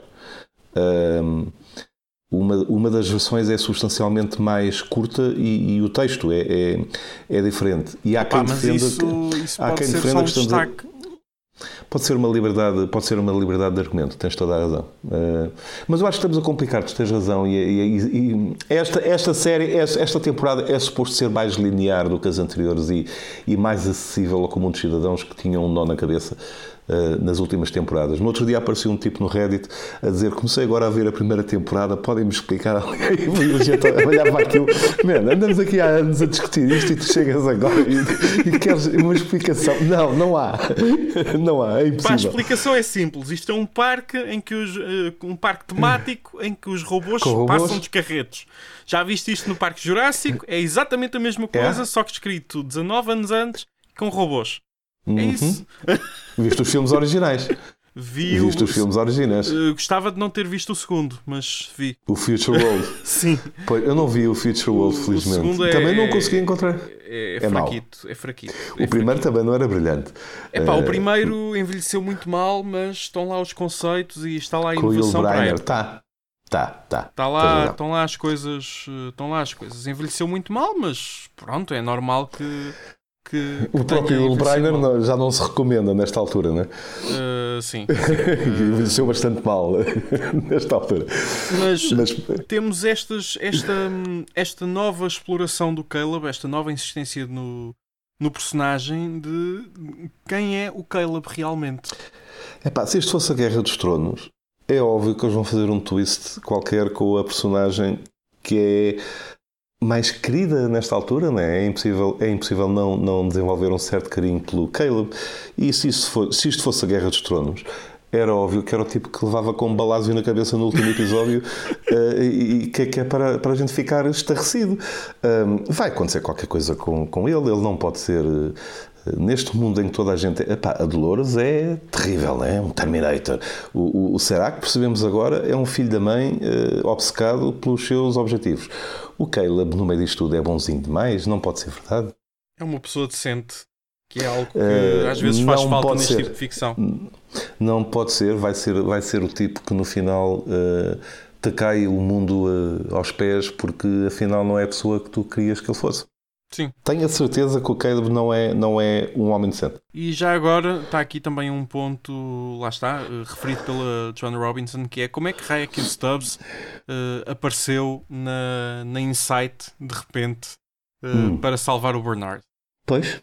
Uh, uma, uma das versões é substancialmente mais curta e, e o texto é, é, é diferente. E há Epá, quem defenda isso, que... Isso há pode quem ser defenda só um que estamos destaque... a... Pode ser uma liberdade, pode ser uma liberdade de argumento, tens toda a razão. Uh, mas eu acho que estamos a complicar-te, tens razão. E, e, e esta, esta série, esta, esta temporada é suposto ser mais linear do que as anteriores e, e mais acessível ao comum dos cidadãos que tinham um nó na cabeça uh, nas últimas temporadas. No outro dia apareceu um tipo no Reddit a dizer: comecei agora a ver a primeira temporada, podem-me explicar? E a gente olhava para aquilo, man, andamos aqui há anos a discutir isto e tu chegas agora e, e queres uma explicação. Não, não há. Não há, é impossível. Pá, a explicação é simples. Isto é um parque em que os, uh, um parque temático em que os robôs, robôs passam dos carretos. Já viste isto no Parque Jurássico? É exatamente a mesma coisa, é? Só que escrito dezanove anos antes com robôs. Uhum. É isso. Viste os filmes originais? Vi Viste o, os filmes originais? Uh, gostava de não ter visto o segundo, mas vi. O Future World? Sim. Pois, eu não vi o Future World, o, felizmente. O também é, não consegui encontrar. É, é, é fraquito, é fraquito. O é primeiro fraquito. também não era brilhante. É pá, uh, o primeiro envelheceu muito mal, mas estão lá os conceitos e está lá a com inovação o para Breiner. Tá, tá, tá. Está lá, estão lá as coisas, estão lá as coisas. Envelheceu muito mal, mas pronto, é normal que Que, o que próprio Will Breiner não, já não se recomenda nesta altura, não é? Uh, sim. Envelheceu uh, bastante mal nesta altura. Mas, mas temos estas, esta, esta nova exploração do Caleb, esta nova insistência no, no personagem de quem é o Caleb realmente. Epá, se isto fosse a Guerra dos Tronos, é óbvio que eles vão fazer um twist qualquer com a personagem que é mais querida nesta altura, não é? É impossível, é impossível não, não desenvolver um certo carinho pelo Caleb. E se isto, for, se isto fosse a Guerra dos Tronos, era óbvio que era o tipo que levava com um balásio na cabeça no último episódio uh, e que, que é para, para a gente ficar estarrecido. Um, vai acontecer qualquer coisa com, com ele, ele não pode ser... Uh, neste mundo em que toda a gente... Epá, a Dolores é terrível, é um Terminator. O, o, o Serac, percebemos agora, é um filho da mãe uh, obcecado pelos seus objetivos. O Caleb, no meio disto tudo, é bonzinho demais, não pode ser verdade. É uma pessoa decente, que é algo que uh, às vezes faz falta neste ser. tipo de ficção. Não pode ser, vai ser, vai ser o tipo que no final uh, te cai o mundo uh, aos pés, porque afinal não é a pessoa que tu querias que ele fosse. Sim. Tenho a certeza que o Caleb não é, não é um homem decente. E já agora está aqui também um ponto, lá está, uh, referido pela Joanna Robinson, que é como é que raio que o Stubbs uh, apareceu na, na Insight de repente uh, hum. para salvar o Bernard. Pois.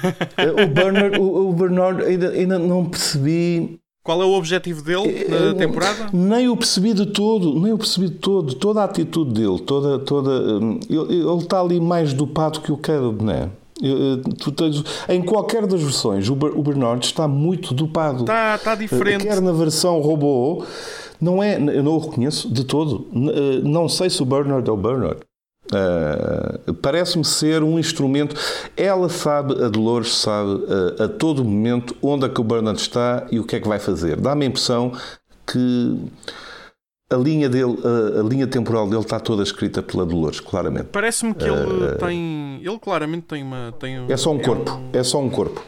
o Bernard, o, o Bernard ainda, ainda não percebi... Qual é o objetivo dele na eu, temporada? Nem o percebi de todo, nem o percebi de todo, toda a atitude dele, toda, toda, ele, ele está ali mais dopado que o Caleb, não é? Tu tens, em qualquer das versões, o Bernard está muito dopado. Está, está diferente. Quer na versão robô, não é, eu não o reconheço de todo. Não sei se o Bernard é o Bernard. Uh, parece-me ser um instrumento. Ela sabe, a Dolores sabe uh, a todo momento onde é que o Bernard está e o que é que vai fazer. Dá-me a impressão que a linha dele, a, a linha temporal dele está toda escrita pela Dolores, claramente. Parece-me que ele uh, tem, ele claramente tem uma, tem é só um é corpo, um... é só um corpo.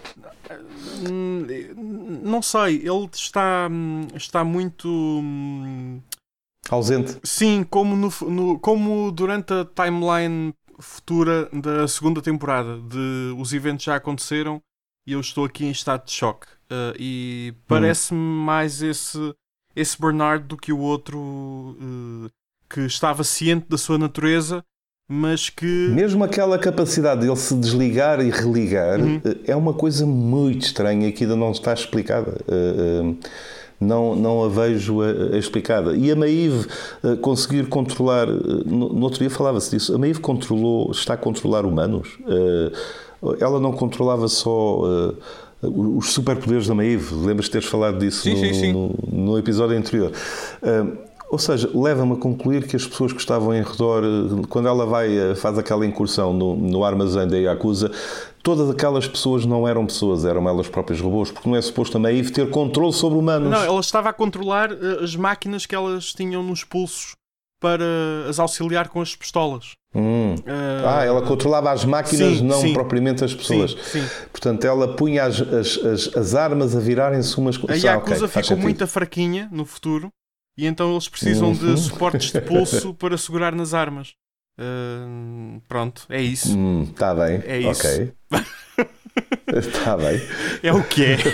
Não sei, ele está está muito ausente. Sim, como, no, no, como durante a timeline futura da segunda temporada. De, os eventos já aconteceram e eu estou aqui em estado de choque. Uh, e parece-me hum. mais esse, esse Bernard do que o outro uh, que estava ciente da sua natureza, mas que... Mesmo aquela capacidade de ele se desligar e religar uhum. é uma coisa muito estranha que ainda não está explicada. Uh, uh, Não, não a vejo a, a explicada. E a Maeve uh, conseguir controlar, uh, no, no outro dia falava-se disso, a Maeve controlou, está a controlar humanos. Uh, ela não controlava só uh, os superpoderes da Maeve. Lembras de teres falado disso sim, no, sim, sim. No, no episódio anterior? Uh, ou seja, leva-me a concluir que as pessoas que estavam em redor, quando ela vai, faz aquela incursão no, no armazém da Yakuza, todas aquelas pessoas não eram pessoas, eram elas próprias robôs, porque não é suposto a Maeve ter controle sobre humanos. Não, ela estava a controlar as máquinas que elas tinham nos pulsos para as auxiliar com as pistolas. Hum. Uh, ah, ela controlava as máquinas, sim, não sim. propriamente as pessoas. Sim, sim. Portanto, ela punha as, as, as, as armas a virarem-se umas... A Yakuza ah, okay, ficou muito fraquinha no futuro e então eles precisam uhum. de suportes de pulso para segurar nas armas. Uh, pronto, é isso. Está hum, bem, é isso. Ok. Está bem. É o que é.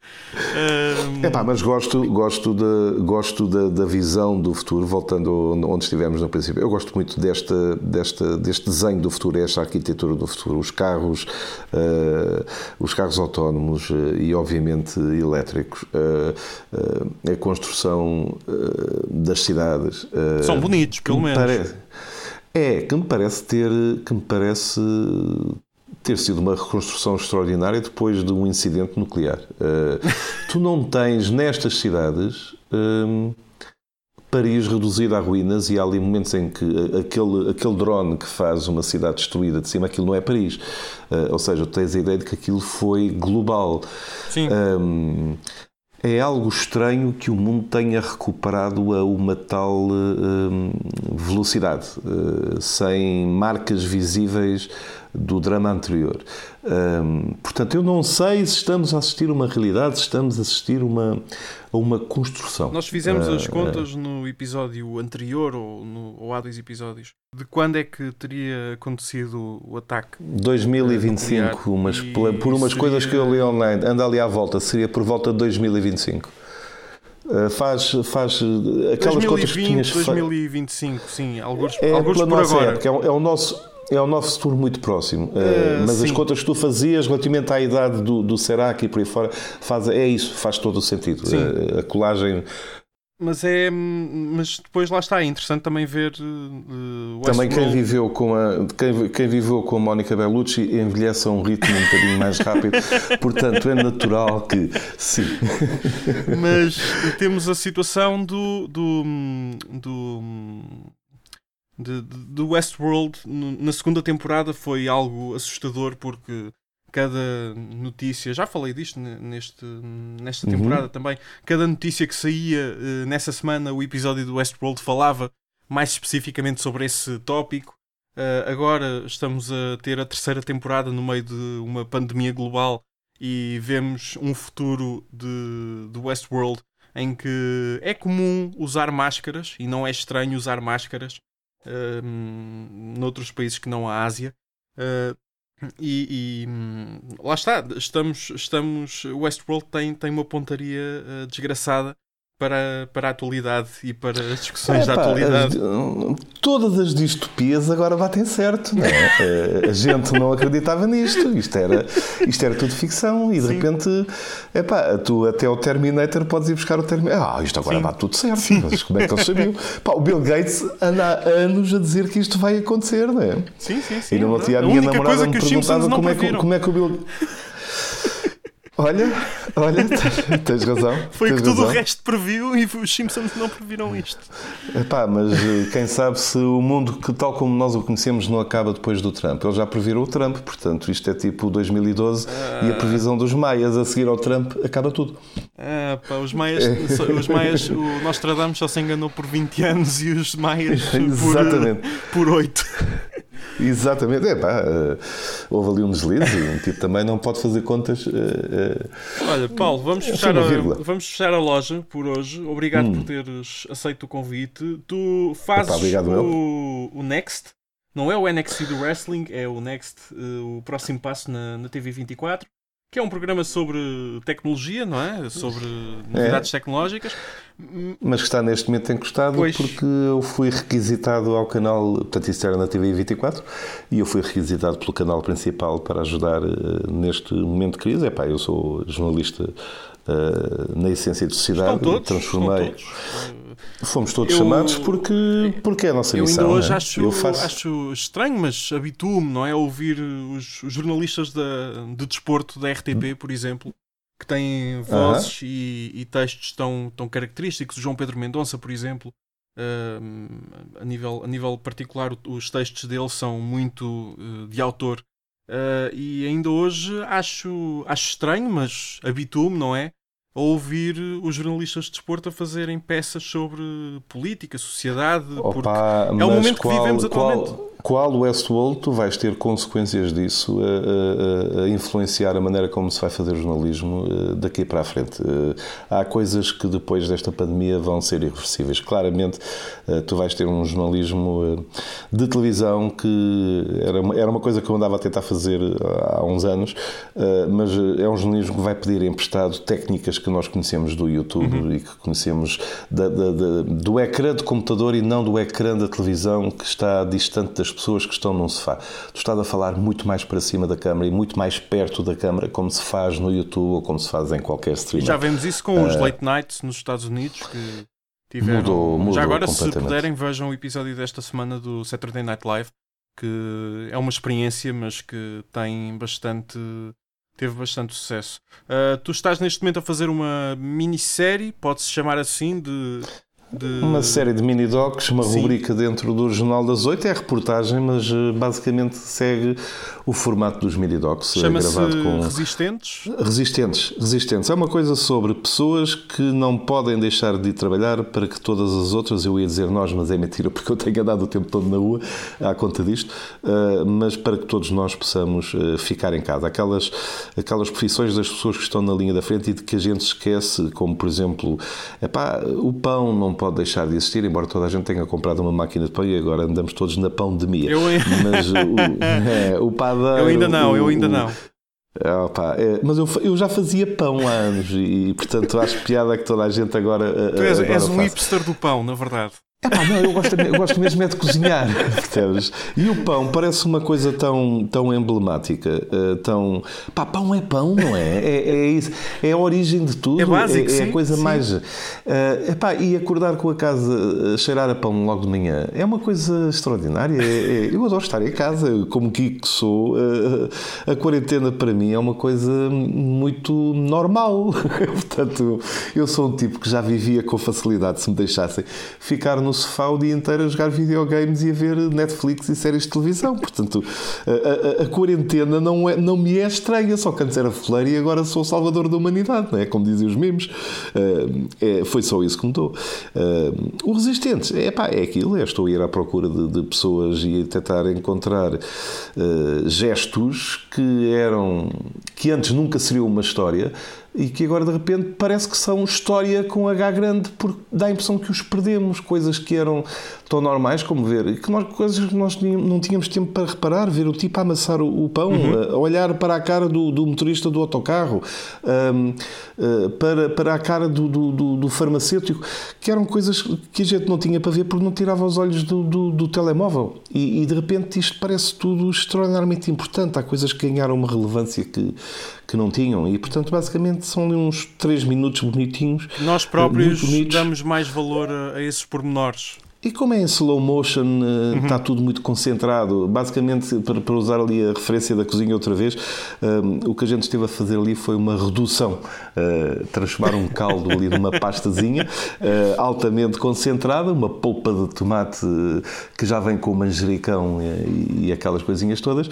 um... Epá, mas gosto, gosto, de, gosto da, da visão do futuro, voltando onde estivemos no princípio. Eu gosto muito desta, desta, deste desenho do futuro, esta arquitetura do futuro. Os carros, uh, os carros autónomos uh, e, obviamente, elétricos. Uh, uh, a construção uh, das cidades. Uh, São bonitos, pelo menos. Parece, é, que me parece ter... Que me parece... ter sido uma reconstrução extraordinária depois de um incidente nuclear. Uh, tu não tens nestas cidades um, Paris reduzido a ruínas e há ali momentos em que aquele, aquele drone que faz uma cidade destruída de cima, aquilo não é Paris. Uh, ou seja, tu tens a ideia de que aquilo foi global. Sim. Um, é algo estranho que o mundo tenha recuperado a uma tal um, velocidade, uh, sem marcas visíveis do drama anterior. Um, portanto, eu não sei se estamos a assistir a uma realidade, se estamos a assistir uma, a uma construção. Nós fizemos uh, as contas uh, no episódio anterior, ou, no, ou há dois episódios, de quando é que teria acontecido o ataque. dois mil e vinte e cinco, mas e por umas seria... coisas que eu li online, anda ali à volta, seria por volta de dois mil e vinte e cinco. Uh, faz, faz aquelas contas que tinhas... dois mil e vinte e cinco, sim, alguns, é, alguns por agora. Época, é, o, é o nosso... É o nosso futuro muito próximo, uh, mas sim. As contas que tu fazias relativamente à idade do, do Serac e por aí fora, faz, é isso, faz todo o sentido. Uh, a colagem... Mas é, mas depois lá está, é interessante também ver uh, o também quem viveu com a quem, quem viveu com a Mónica Bellucci envelhece a um ritmo um bocadinho mais rápido, portanto é natural que sim. Mas temos a situação do do, do De, de, de Westworld na segunda temporada foi algo assustador porque cada notícia, já falei disto neste, nesta temporada uhum. também, cada notícia que saía nessa semana, o episódio do Westworld falava mais especificamente sobre esse tópico. Agora estamos a ter a terceira temporada no meio de uma pandemia global e vemos um futuro de, de Westworld em que é comum usar máscaras e não é estranho usar máscaras Um, noutros países que não a Ásia, uh, e, e um, lá está, estamos, estamos Westworld tem, tem uma pontaria uh, desgraçada para, para a atualidade e para as discussões é, da pá, atualidade. As, todas as distopias agora batem certo, não é? A gente não acreditava nisto, isto era, isto era tudo ficção e de Sim. repente é pá, tu até o Terminator podes ir buscar o Terminator. Ah, isto agora Sim. bate tudo certo, Sim. mas como é que eles sabiam? Pá, o Bill Gates anda há anos a dizer que isto vai acontecer, não é? Sim, sim, sim. E não tinha a minha namorada me perguntava como é, que, como é que o Bill... Olha, olha, tens razão. Foi tens que tudo razão. o resto previu e os Simpsons não previram isto. Epá, mas quem sabe se o mundo, que tal como nós o conhecemos, não acaba depois do Trump. Eles já previram o Trump, portanto isto é tipo dois mil e doze ah. e a previsão dos maias a seguir ao Trump acaba tudo. Ah, pá, os maias, os maias o Nostradamus só se enganou por vinte anos e os maias por, por oito. Exatamente, é pá, uh, houve ali um deslize e um tipo também não pode fazer contas. Uh, uh, Olha, Paulo, vamos fechar, a, vamos fechar a loja por hoje. Obrigado hum. por teres aceito o convite. Tu fazes Epá, obrigado, o, o Next, não é o N X T do Wrestling, é o Next, uh, o próximo passo na, na T V vinte e quatro. que é um programa sobre tecnologia, não é? Sobre novidades é. tecnológicas. Mas que está neste momento encostado pois. porque eu fui requisitado ao canal, portanto isso era na T V vinte e quatro, e eu fui requisitado pelo canal principal para ajudar uh, neste momento de crise. Epá, eu sou jornalista uh, na essência de sociedade, estão todos, transformei... Estão todos. Fomos todos eu, chamados porque, porque é a nossa missão. Eu ainda hoje é? acho, eu faço... acho estranho, mas habituo-me, não é? A ouvir os, os jornalistas da, de desporto da R T P, por exemplo, que têm vozes uh-huh. e, e textos tão, tão característicos. O João Pedro Mendonça, por exemplo, uh, a, nível, a nível particular, os textos dele são muito uh, de autor. Uh, e ainda hoje acho, acho estranho, mas habituo-me, não é? A ouvir os jornalistas de desporto a fazerem peças sobre política, sociedade, Opa, porque é o momento qual, que vivemos atualmente. Qual... Qual Westworld, tu vais ter consequências disso a, a, a influenciar a maneira como se vai fazer jornalismo daqui para a frente. Há coisas que depois desta pandemia vão ser irreversíveis. Claramente, tu vais ter um jornalismo de televisão que era uma, era uma coisa que eu andava a tentar fazer há uns anos, mas é um jornalismo que vai pedir emprestado técnicas que nós conhecemos do YouTube uhum. e que conhecemos da, da, da, do ecrã de computador e não do ecrã da televisão, que está distante das pessoas que estão num sofá. Tu estás a falar muito mais para cima da câmara e muito mais perto da câmara, como se faz no YouTube ou como se faz em qualquer streamer. Já vemos isso com os uh, late nights nos Estados Unidos, que tiveram... Mudou, mudou Já agora, se puderem, vejam o episódio desta semana do Saturday Night Live, que é uma experiência, mas que tem bastante... teve bastante sucesso. Uh, tu estás neste momento a fazer uma minissérie, pode-se chamar assim, de... De... Uma série de mini-docs, uma Sim. rubrica dentro do Jornal das Oito, é reportagem, mas basicamente segue o formato dos mini-docs. Chama-se é gravado com... Resistentes? Resistentes, Resistentes. É uma coisa sobre pessoas que não podem deixar de ir trabalhar para que todas as outras, eu ia dizer nós, mas é mentira porque eu tenho andado o tempo todo na rua à conta disto, mas para que todos nós possamos ficar em casa. Aquelas, aquelas profissões das pessoas que estão na linha da frente e de que a gente esquece, como por exemplo, epá, o pão não pode deixar de existir, embora toda a gente tenha comprado uma máquina de pão e agora andamos todos na pandemia. Eu, mas o, é, o padeiro... Eu ainda não, o, eu ainda não. É, opa, é, mas eu, eu já fazia pão há anos e, portanto, acho piada que toda a gente agora... Tu és, agora és um faça. hipster do pão, na verdade. Epá, não, eu gosto, eu gosto mesmo é de cozinhar, percebes? E o pão parece uma coisa tão, tão emblemática, uh, tão... Pá, pão é pão, não é? É, é isso, é a origem de tudo. É básico, é, é sim, a coisa sim. mais... Uh, epá, e acordar com a casa a cheirar a pão logo de manhã é uma coisa extraordinária. É, é, eu adoro estar em casa, como que sou. Uh, a quarentena para mim é uma coisa muito normal. Portanto, eu sou um tipo que já vivia com facilidade, se me deixassem ficar no no sofá o dia inteiro a jogar videogames e a ver Netflix e séries de televisão. Portanto, a, a, a quarentena não, é, não me é estranha, só que antes era foleiro e agora sou o salvador da humanidade, não é? Como dizem os memes. Uh, é, foi só isso que mudou. Uh, o Resistentes, é, pá, é aquilo, é, estou a ir à procura de, de pessoas e a tentar encontrar uh, gestos que eram, que antes nunca seriam uma história, e que agora de repente parece que são história com H grande, porque dá a impressão que os perdemos, coisas que eram tão normais como ver, que nós, coisas que nós não tínhamos tempo para reparar, ver o tipo a amassar o, o pão, uhum. a olhar para a cara do, do motorista do autocarro, um, uh, para, para a cara do, do, do, do farmacêutico, que eram coisas que a gente não tinha para ver porque não tirava os olhos do, do, do telemóvel, e, e de repente isto parece tudo extraordinariamente importante. Há coisas que ganharam uma relevância que, que não tinham, e portanto basicamente são ali uns três minutos bonitinhos. Nós próprios damos mais valor a, a esses pormenores. E como é em slow motion, uhum. está tudo muito concentrado. Basicamente, para, para usar ali a referência da cozinha outra vez, um, o que a gente esteve a fazer ali foi uma redução. Uh, transformar um caldo ali numa pastazinha uh, altamente concentrada, uma polpa de tomate uh, que já vem com manjericão e, e aquelas coisinhas todas,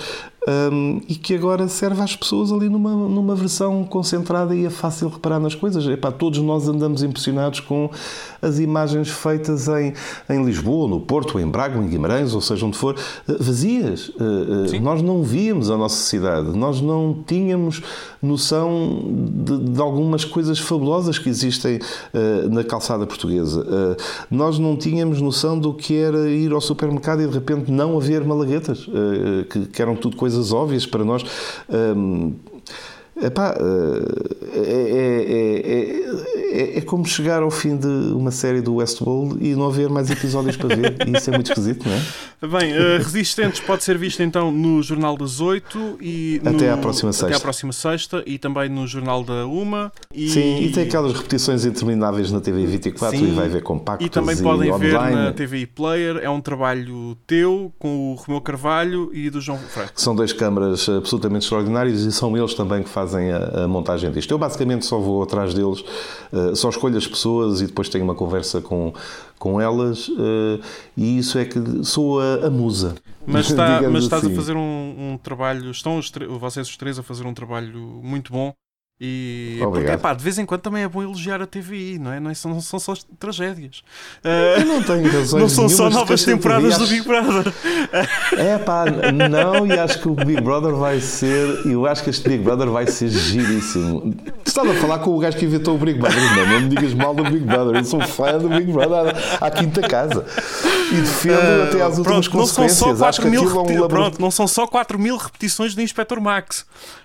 um, e que agora serve às pessoas ali numa, numa versão concentrada e é fácil reparar nas coisas. Epá, todos nós andamos impressionados com as imagens feitas em, em Lisboa, no Porto, em Braga, em Guimarães, ou seja, onde for, vazias. Sim. Nós não víamos a nossa cidade, nós não tínhamos noção de, de algumas coisas fabulosas que existem uh, na calçada portuguesa. Uh, nós não tínhamos noção do que era ir ao supermercado e de repente não haver malaguetas, uh, que, que eram tudo coisas óbvias para nós. Um, Epá, é, é, é, é como chegar ao fim de uma série do Westworld e não haver mais episódios para ver. E isso é muito esquisito, não é? Bem, uh, Resistentes pode ser visto então no Jornal das Oito e no, até à próxima sexta. Até à próxima sexta e também no Jornal da Uma. E... Sim, e tem aquelas repetições intermináveis na T V vinte e quatro. Sim, e vai ver compactos e também e podem online. ver na T V Player. É um trabalho teu com o Romeu Carvalho e do João Freire. São dois câmaras absolutamente extraordinários e são eles também que fazem a, a montagem disto. Eu basicamente só vou atrás deles, uh, só escolho as pessoas e depois tenho uma conversa com, com elas uh, e isso é que sou a, a musa. Mas, está, mas estás assim. a fazer um, um trabalho, estão os, vocês os três a fazer um trabalho muito bom. E porque, epá, de vez em quando também é bom elogiar a T V I, não é? Não, é, são, não são só tragédias. Uh, eu não tenho razões. Não são só novas temporadas do acho... Big Brother. É pá, não, e acho que o Big Brother vai ser. Eu acho que este Big Brother vai ser giríssimo. Estava a falar com o gajo que inventou o Big Brother, não, não me digas mal do Big Brother. Eu sou fã do Big Brother à, à quinta casa e defendo uh, até às últimas pronto, consequências. Não são só acho que mil aquilo repeti- é um pronto, não são só quatro mil repetições do Inspector Max.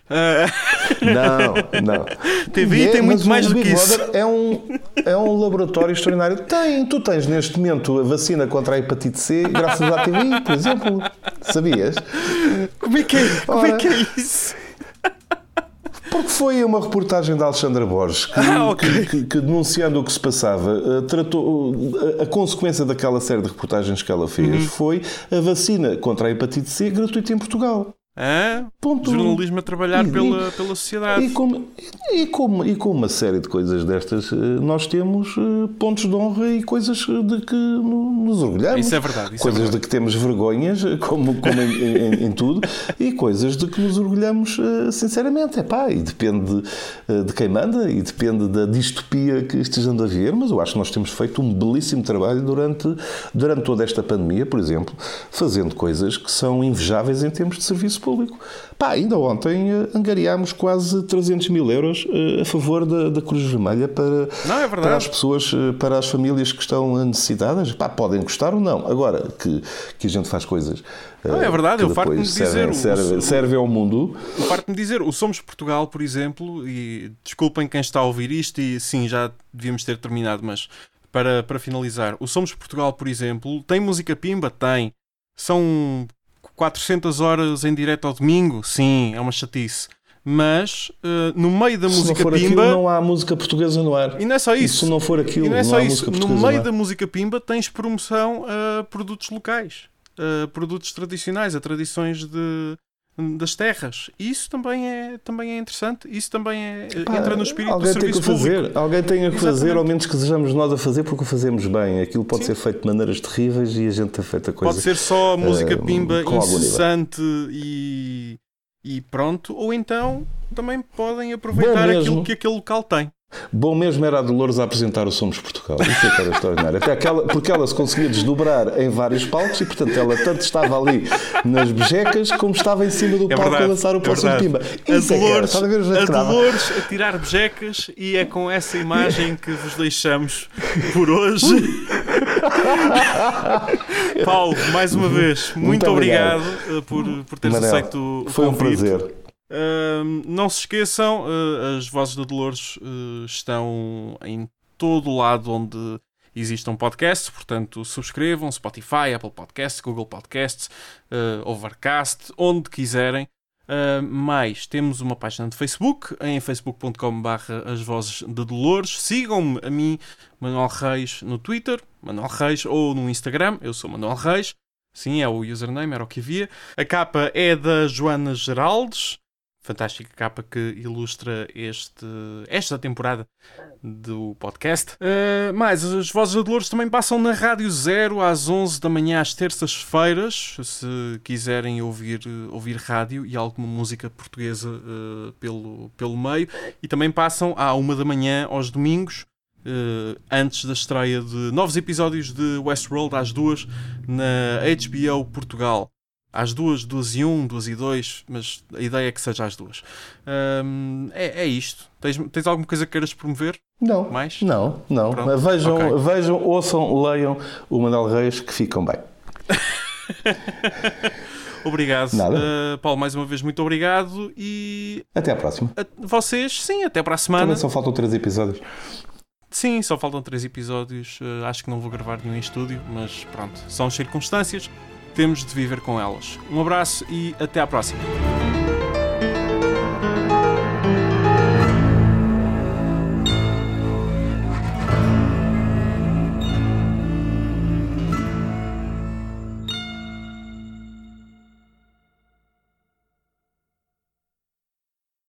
Uh... Não, não. T V I é, tem muito mais do Big que isso. É um, é um laboratório extraordinário. Tem, tu tens neste momento a vacina contra a hepatite C graças à T V I, por exemplo. Sabias? Como é que é, Como Ora, é, que é isso? Porque foi uma reportagem da Alexandra Borges que, ah, okay. que, que, que denunciando o que se passava, tratou a, a consequência daquela série de reportagens que ela fez uhum. foi a vacina contra a hepatite C gratuita em Portugal. Ah, jornalismo a trabalhar e, pela, pela sociedade. E com, e, com, e com uma série de coisas destas, nós temos pontos de honra e coisas de que nos orgulhamos. Isso é verdade. Isso coisas é verdade. de que temos vergonhas, como, como em, em, em tudo, e coisas de que nos orgulhamos sinceramente. Epá, e depende de, de quem manda e depende da distopia que estejamos a ver, mas eu acho que nós temos feito um belíssimo trabalho durante, durante toda esta pandemia, por exemplo, fazendo coisas que são invejáveis em termos de serviço público. Pá, ainda ontem uh, angariámos quase trezentos mil euros uh, a favor da, da Cruz Vermelha para, não, é para as pessoas, uh, para as famílias que estão necessitadas. Pá, podem gostar ou não. Agora que, que a gente faz coisas uh, não, é verdade, eu farto-me de dizer serve, serve ao mundo. Eu farto-me dizer, o Somos Portugal, por exemplo, e desculpem quem está a ouvir isto, e sim, já devíamos ter terminado, mas para, para finalizar, o Somos Portugal, por exemplo, tem música pimba? Tem. São quatrocentas horas em direto ao domingo? Sim, é uma chatice. Mas, uh, no meio da se música não for pimba... Aquilo, não há música portuguesa no ar. E não é só isso. E se não for aquilo, e não é não só há isso. música No portuguesa meio no ar. da música pimba tens promoção a produtos locais. A produtos tradicionais, a tradições de... das terras. E isso também é, também é interessante. Isso também é, Pá, entra no espírito do alguém serviço tem que fazer. público. Alguém tem que Exatamente. fazer, ao menos que sejamos nós a fazer, porque o fazemos bem. Aquilo pode Sim. ser feito de maneiras terríveis e a gente tem feito a coisa. Pode ser só música uh, pimba incessante e, e pronto. Ou então também podem aproveitar aquilo que aquele local tem. Bom mesmo era a Dolores a apresentar o Somos Portugal. Isso é que era extraordinário. Até aquela, porque ela se conseguia desdobrar em vários palcos e, portanto, ela tanto estava ali nas bejecas como estava em cima do é palco verdade, a lançar o próximo é pimba. Isso a Dolores, é que era. A, a Dolores a tirar bejecas e é com essa imagem que vos deixamos por hoje. Paulo, mais uma vez, muito, muito obrigado, obrigado por, por teres Manel, aceito o foi convite. um prazer. Uh, não se esqueçam, uh, as vozes da Dolores uh, estão em todo o lado onde existam podcasts, portanto subscrevam Spotify, Apple Podcasts, Google Podcasts, uh, Overcast, onde quiserem. Uh, mais, temos uma página de Facebook em facebook ponto com barra as vozes de Dolores. Sigam-me a mim, Manuel Reis, no Twitter, Manuel Reis, ou no Instagram, eu sou Manuel Reis. Sim, é o username, era o que havia. A capa é da Joana Geraldes. Fantástica capa que ilustra este, esta temporada do podcast. Uh, mais, as Vozes da Dolores também passam na Rádio Zero às onze da manhã às terças-feiras, se quiserem ouvir, ouvir rádio e alguma música portuguesa uh, pelo, pelo meio. E também passam à uma da manhã aos domingos, uh, antes da estreia de novos episódios de Westworld às duas na H B O Portugal. Às duas, duas e um, duas e dois, mas a ideia é que seja às duas. Um, é, é isto. Tens, tens alguma coisa que queiras promover? Não. Mais? Não, não. Pronto. Vejam, okay. vejam, ouçam, leiam o Manuel Reis, que ficam bem. Obrigado. Nada. Uh, Paulo, mais uma vez, muito obrigado e... Até à próxima. A vocês, sim, até para a semana. Também só faltam três episódios. Sim, só faltam três episódios. Uh, acho que não vou gravar nenhum em estúdio, mas pronto, são circunstâncias. Temos de viver com elas. Um abraço e até à próxima.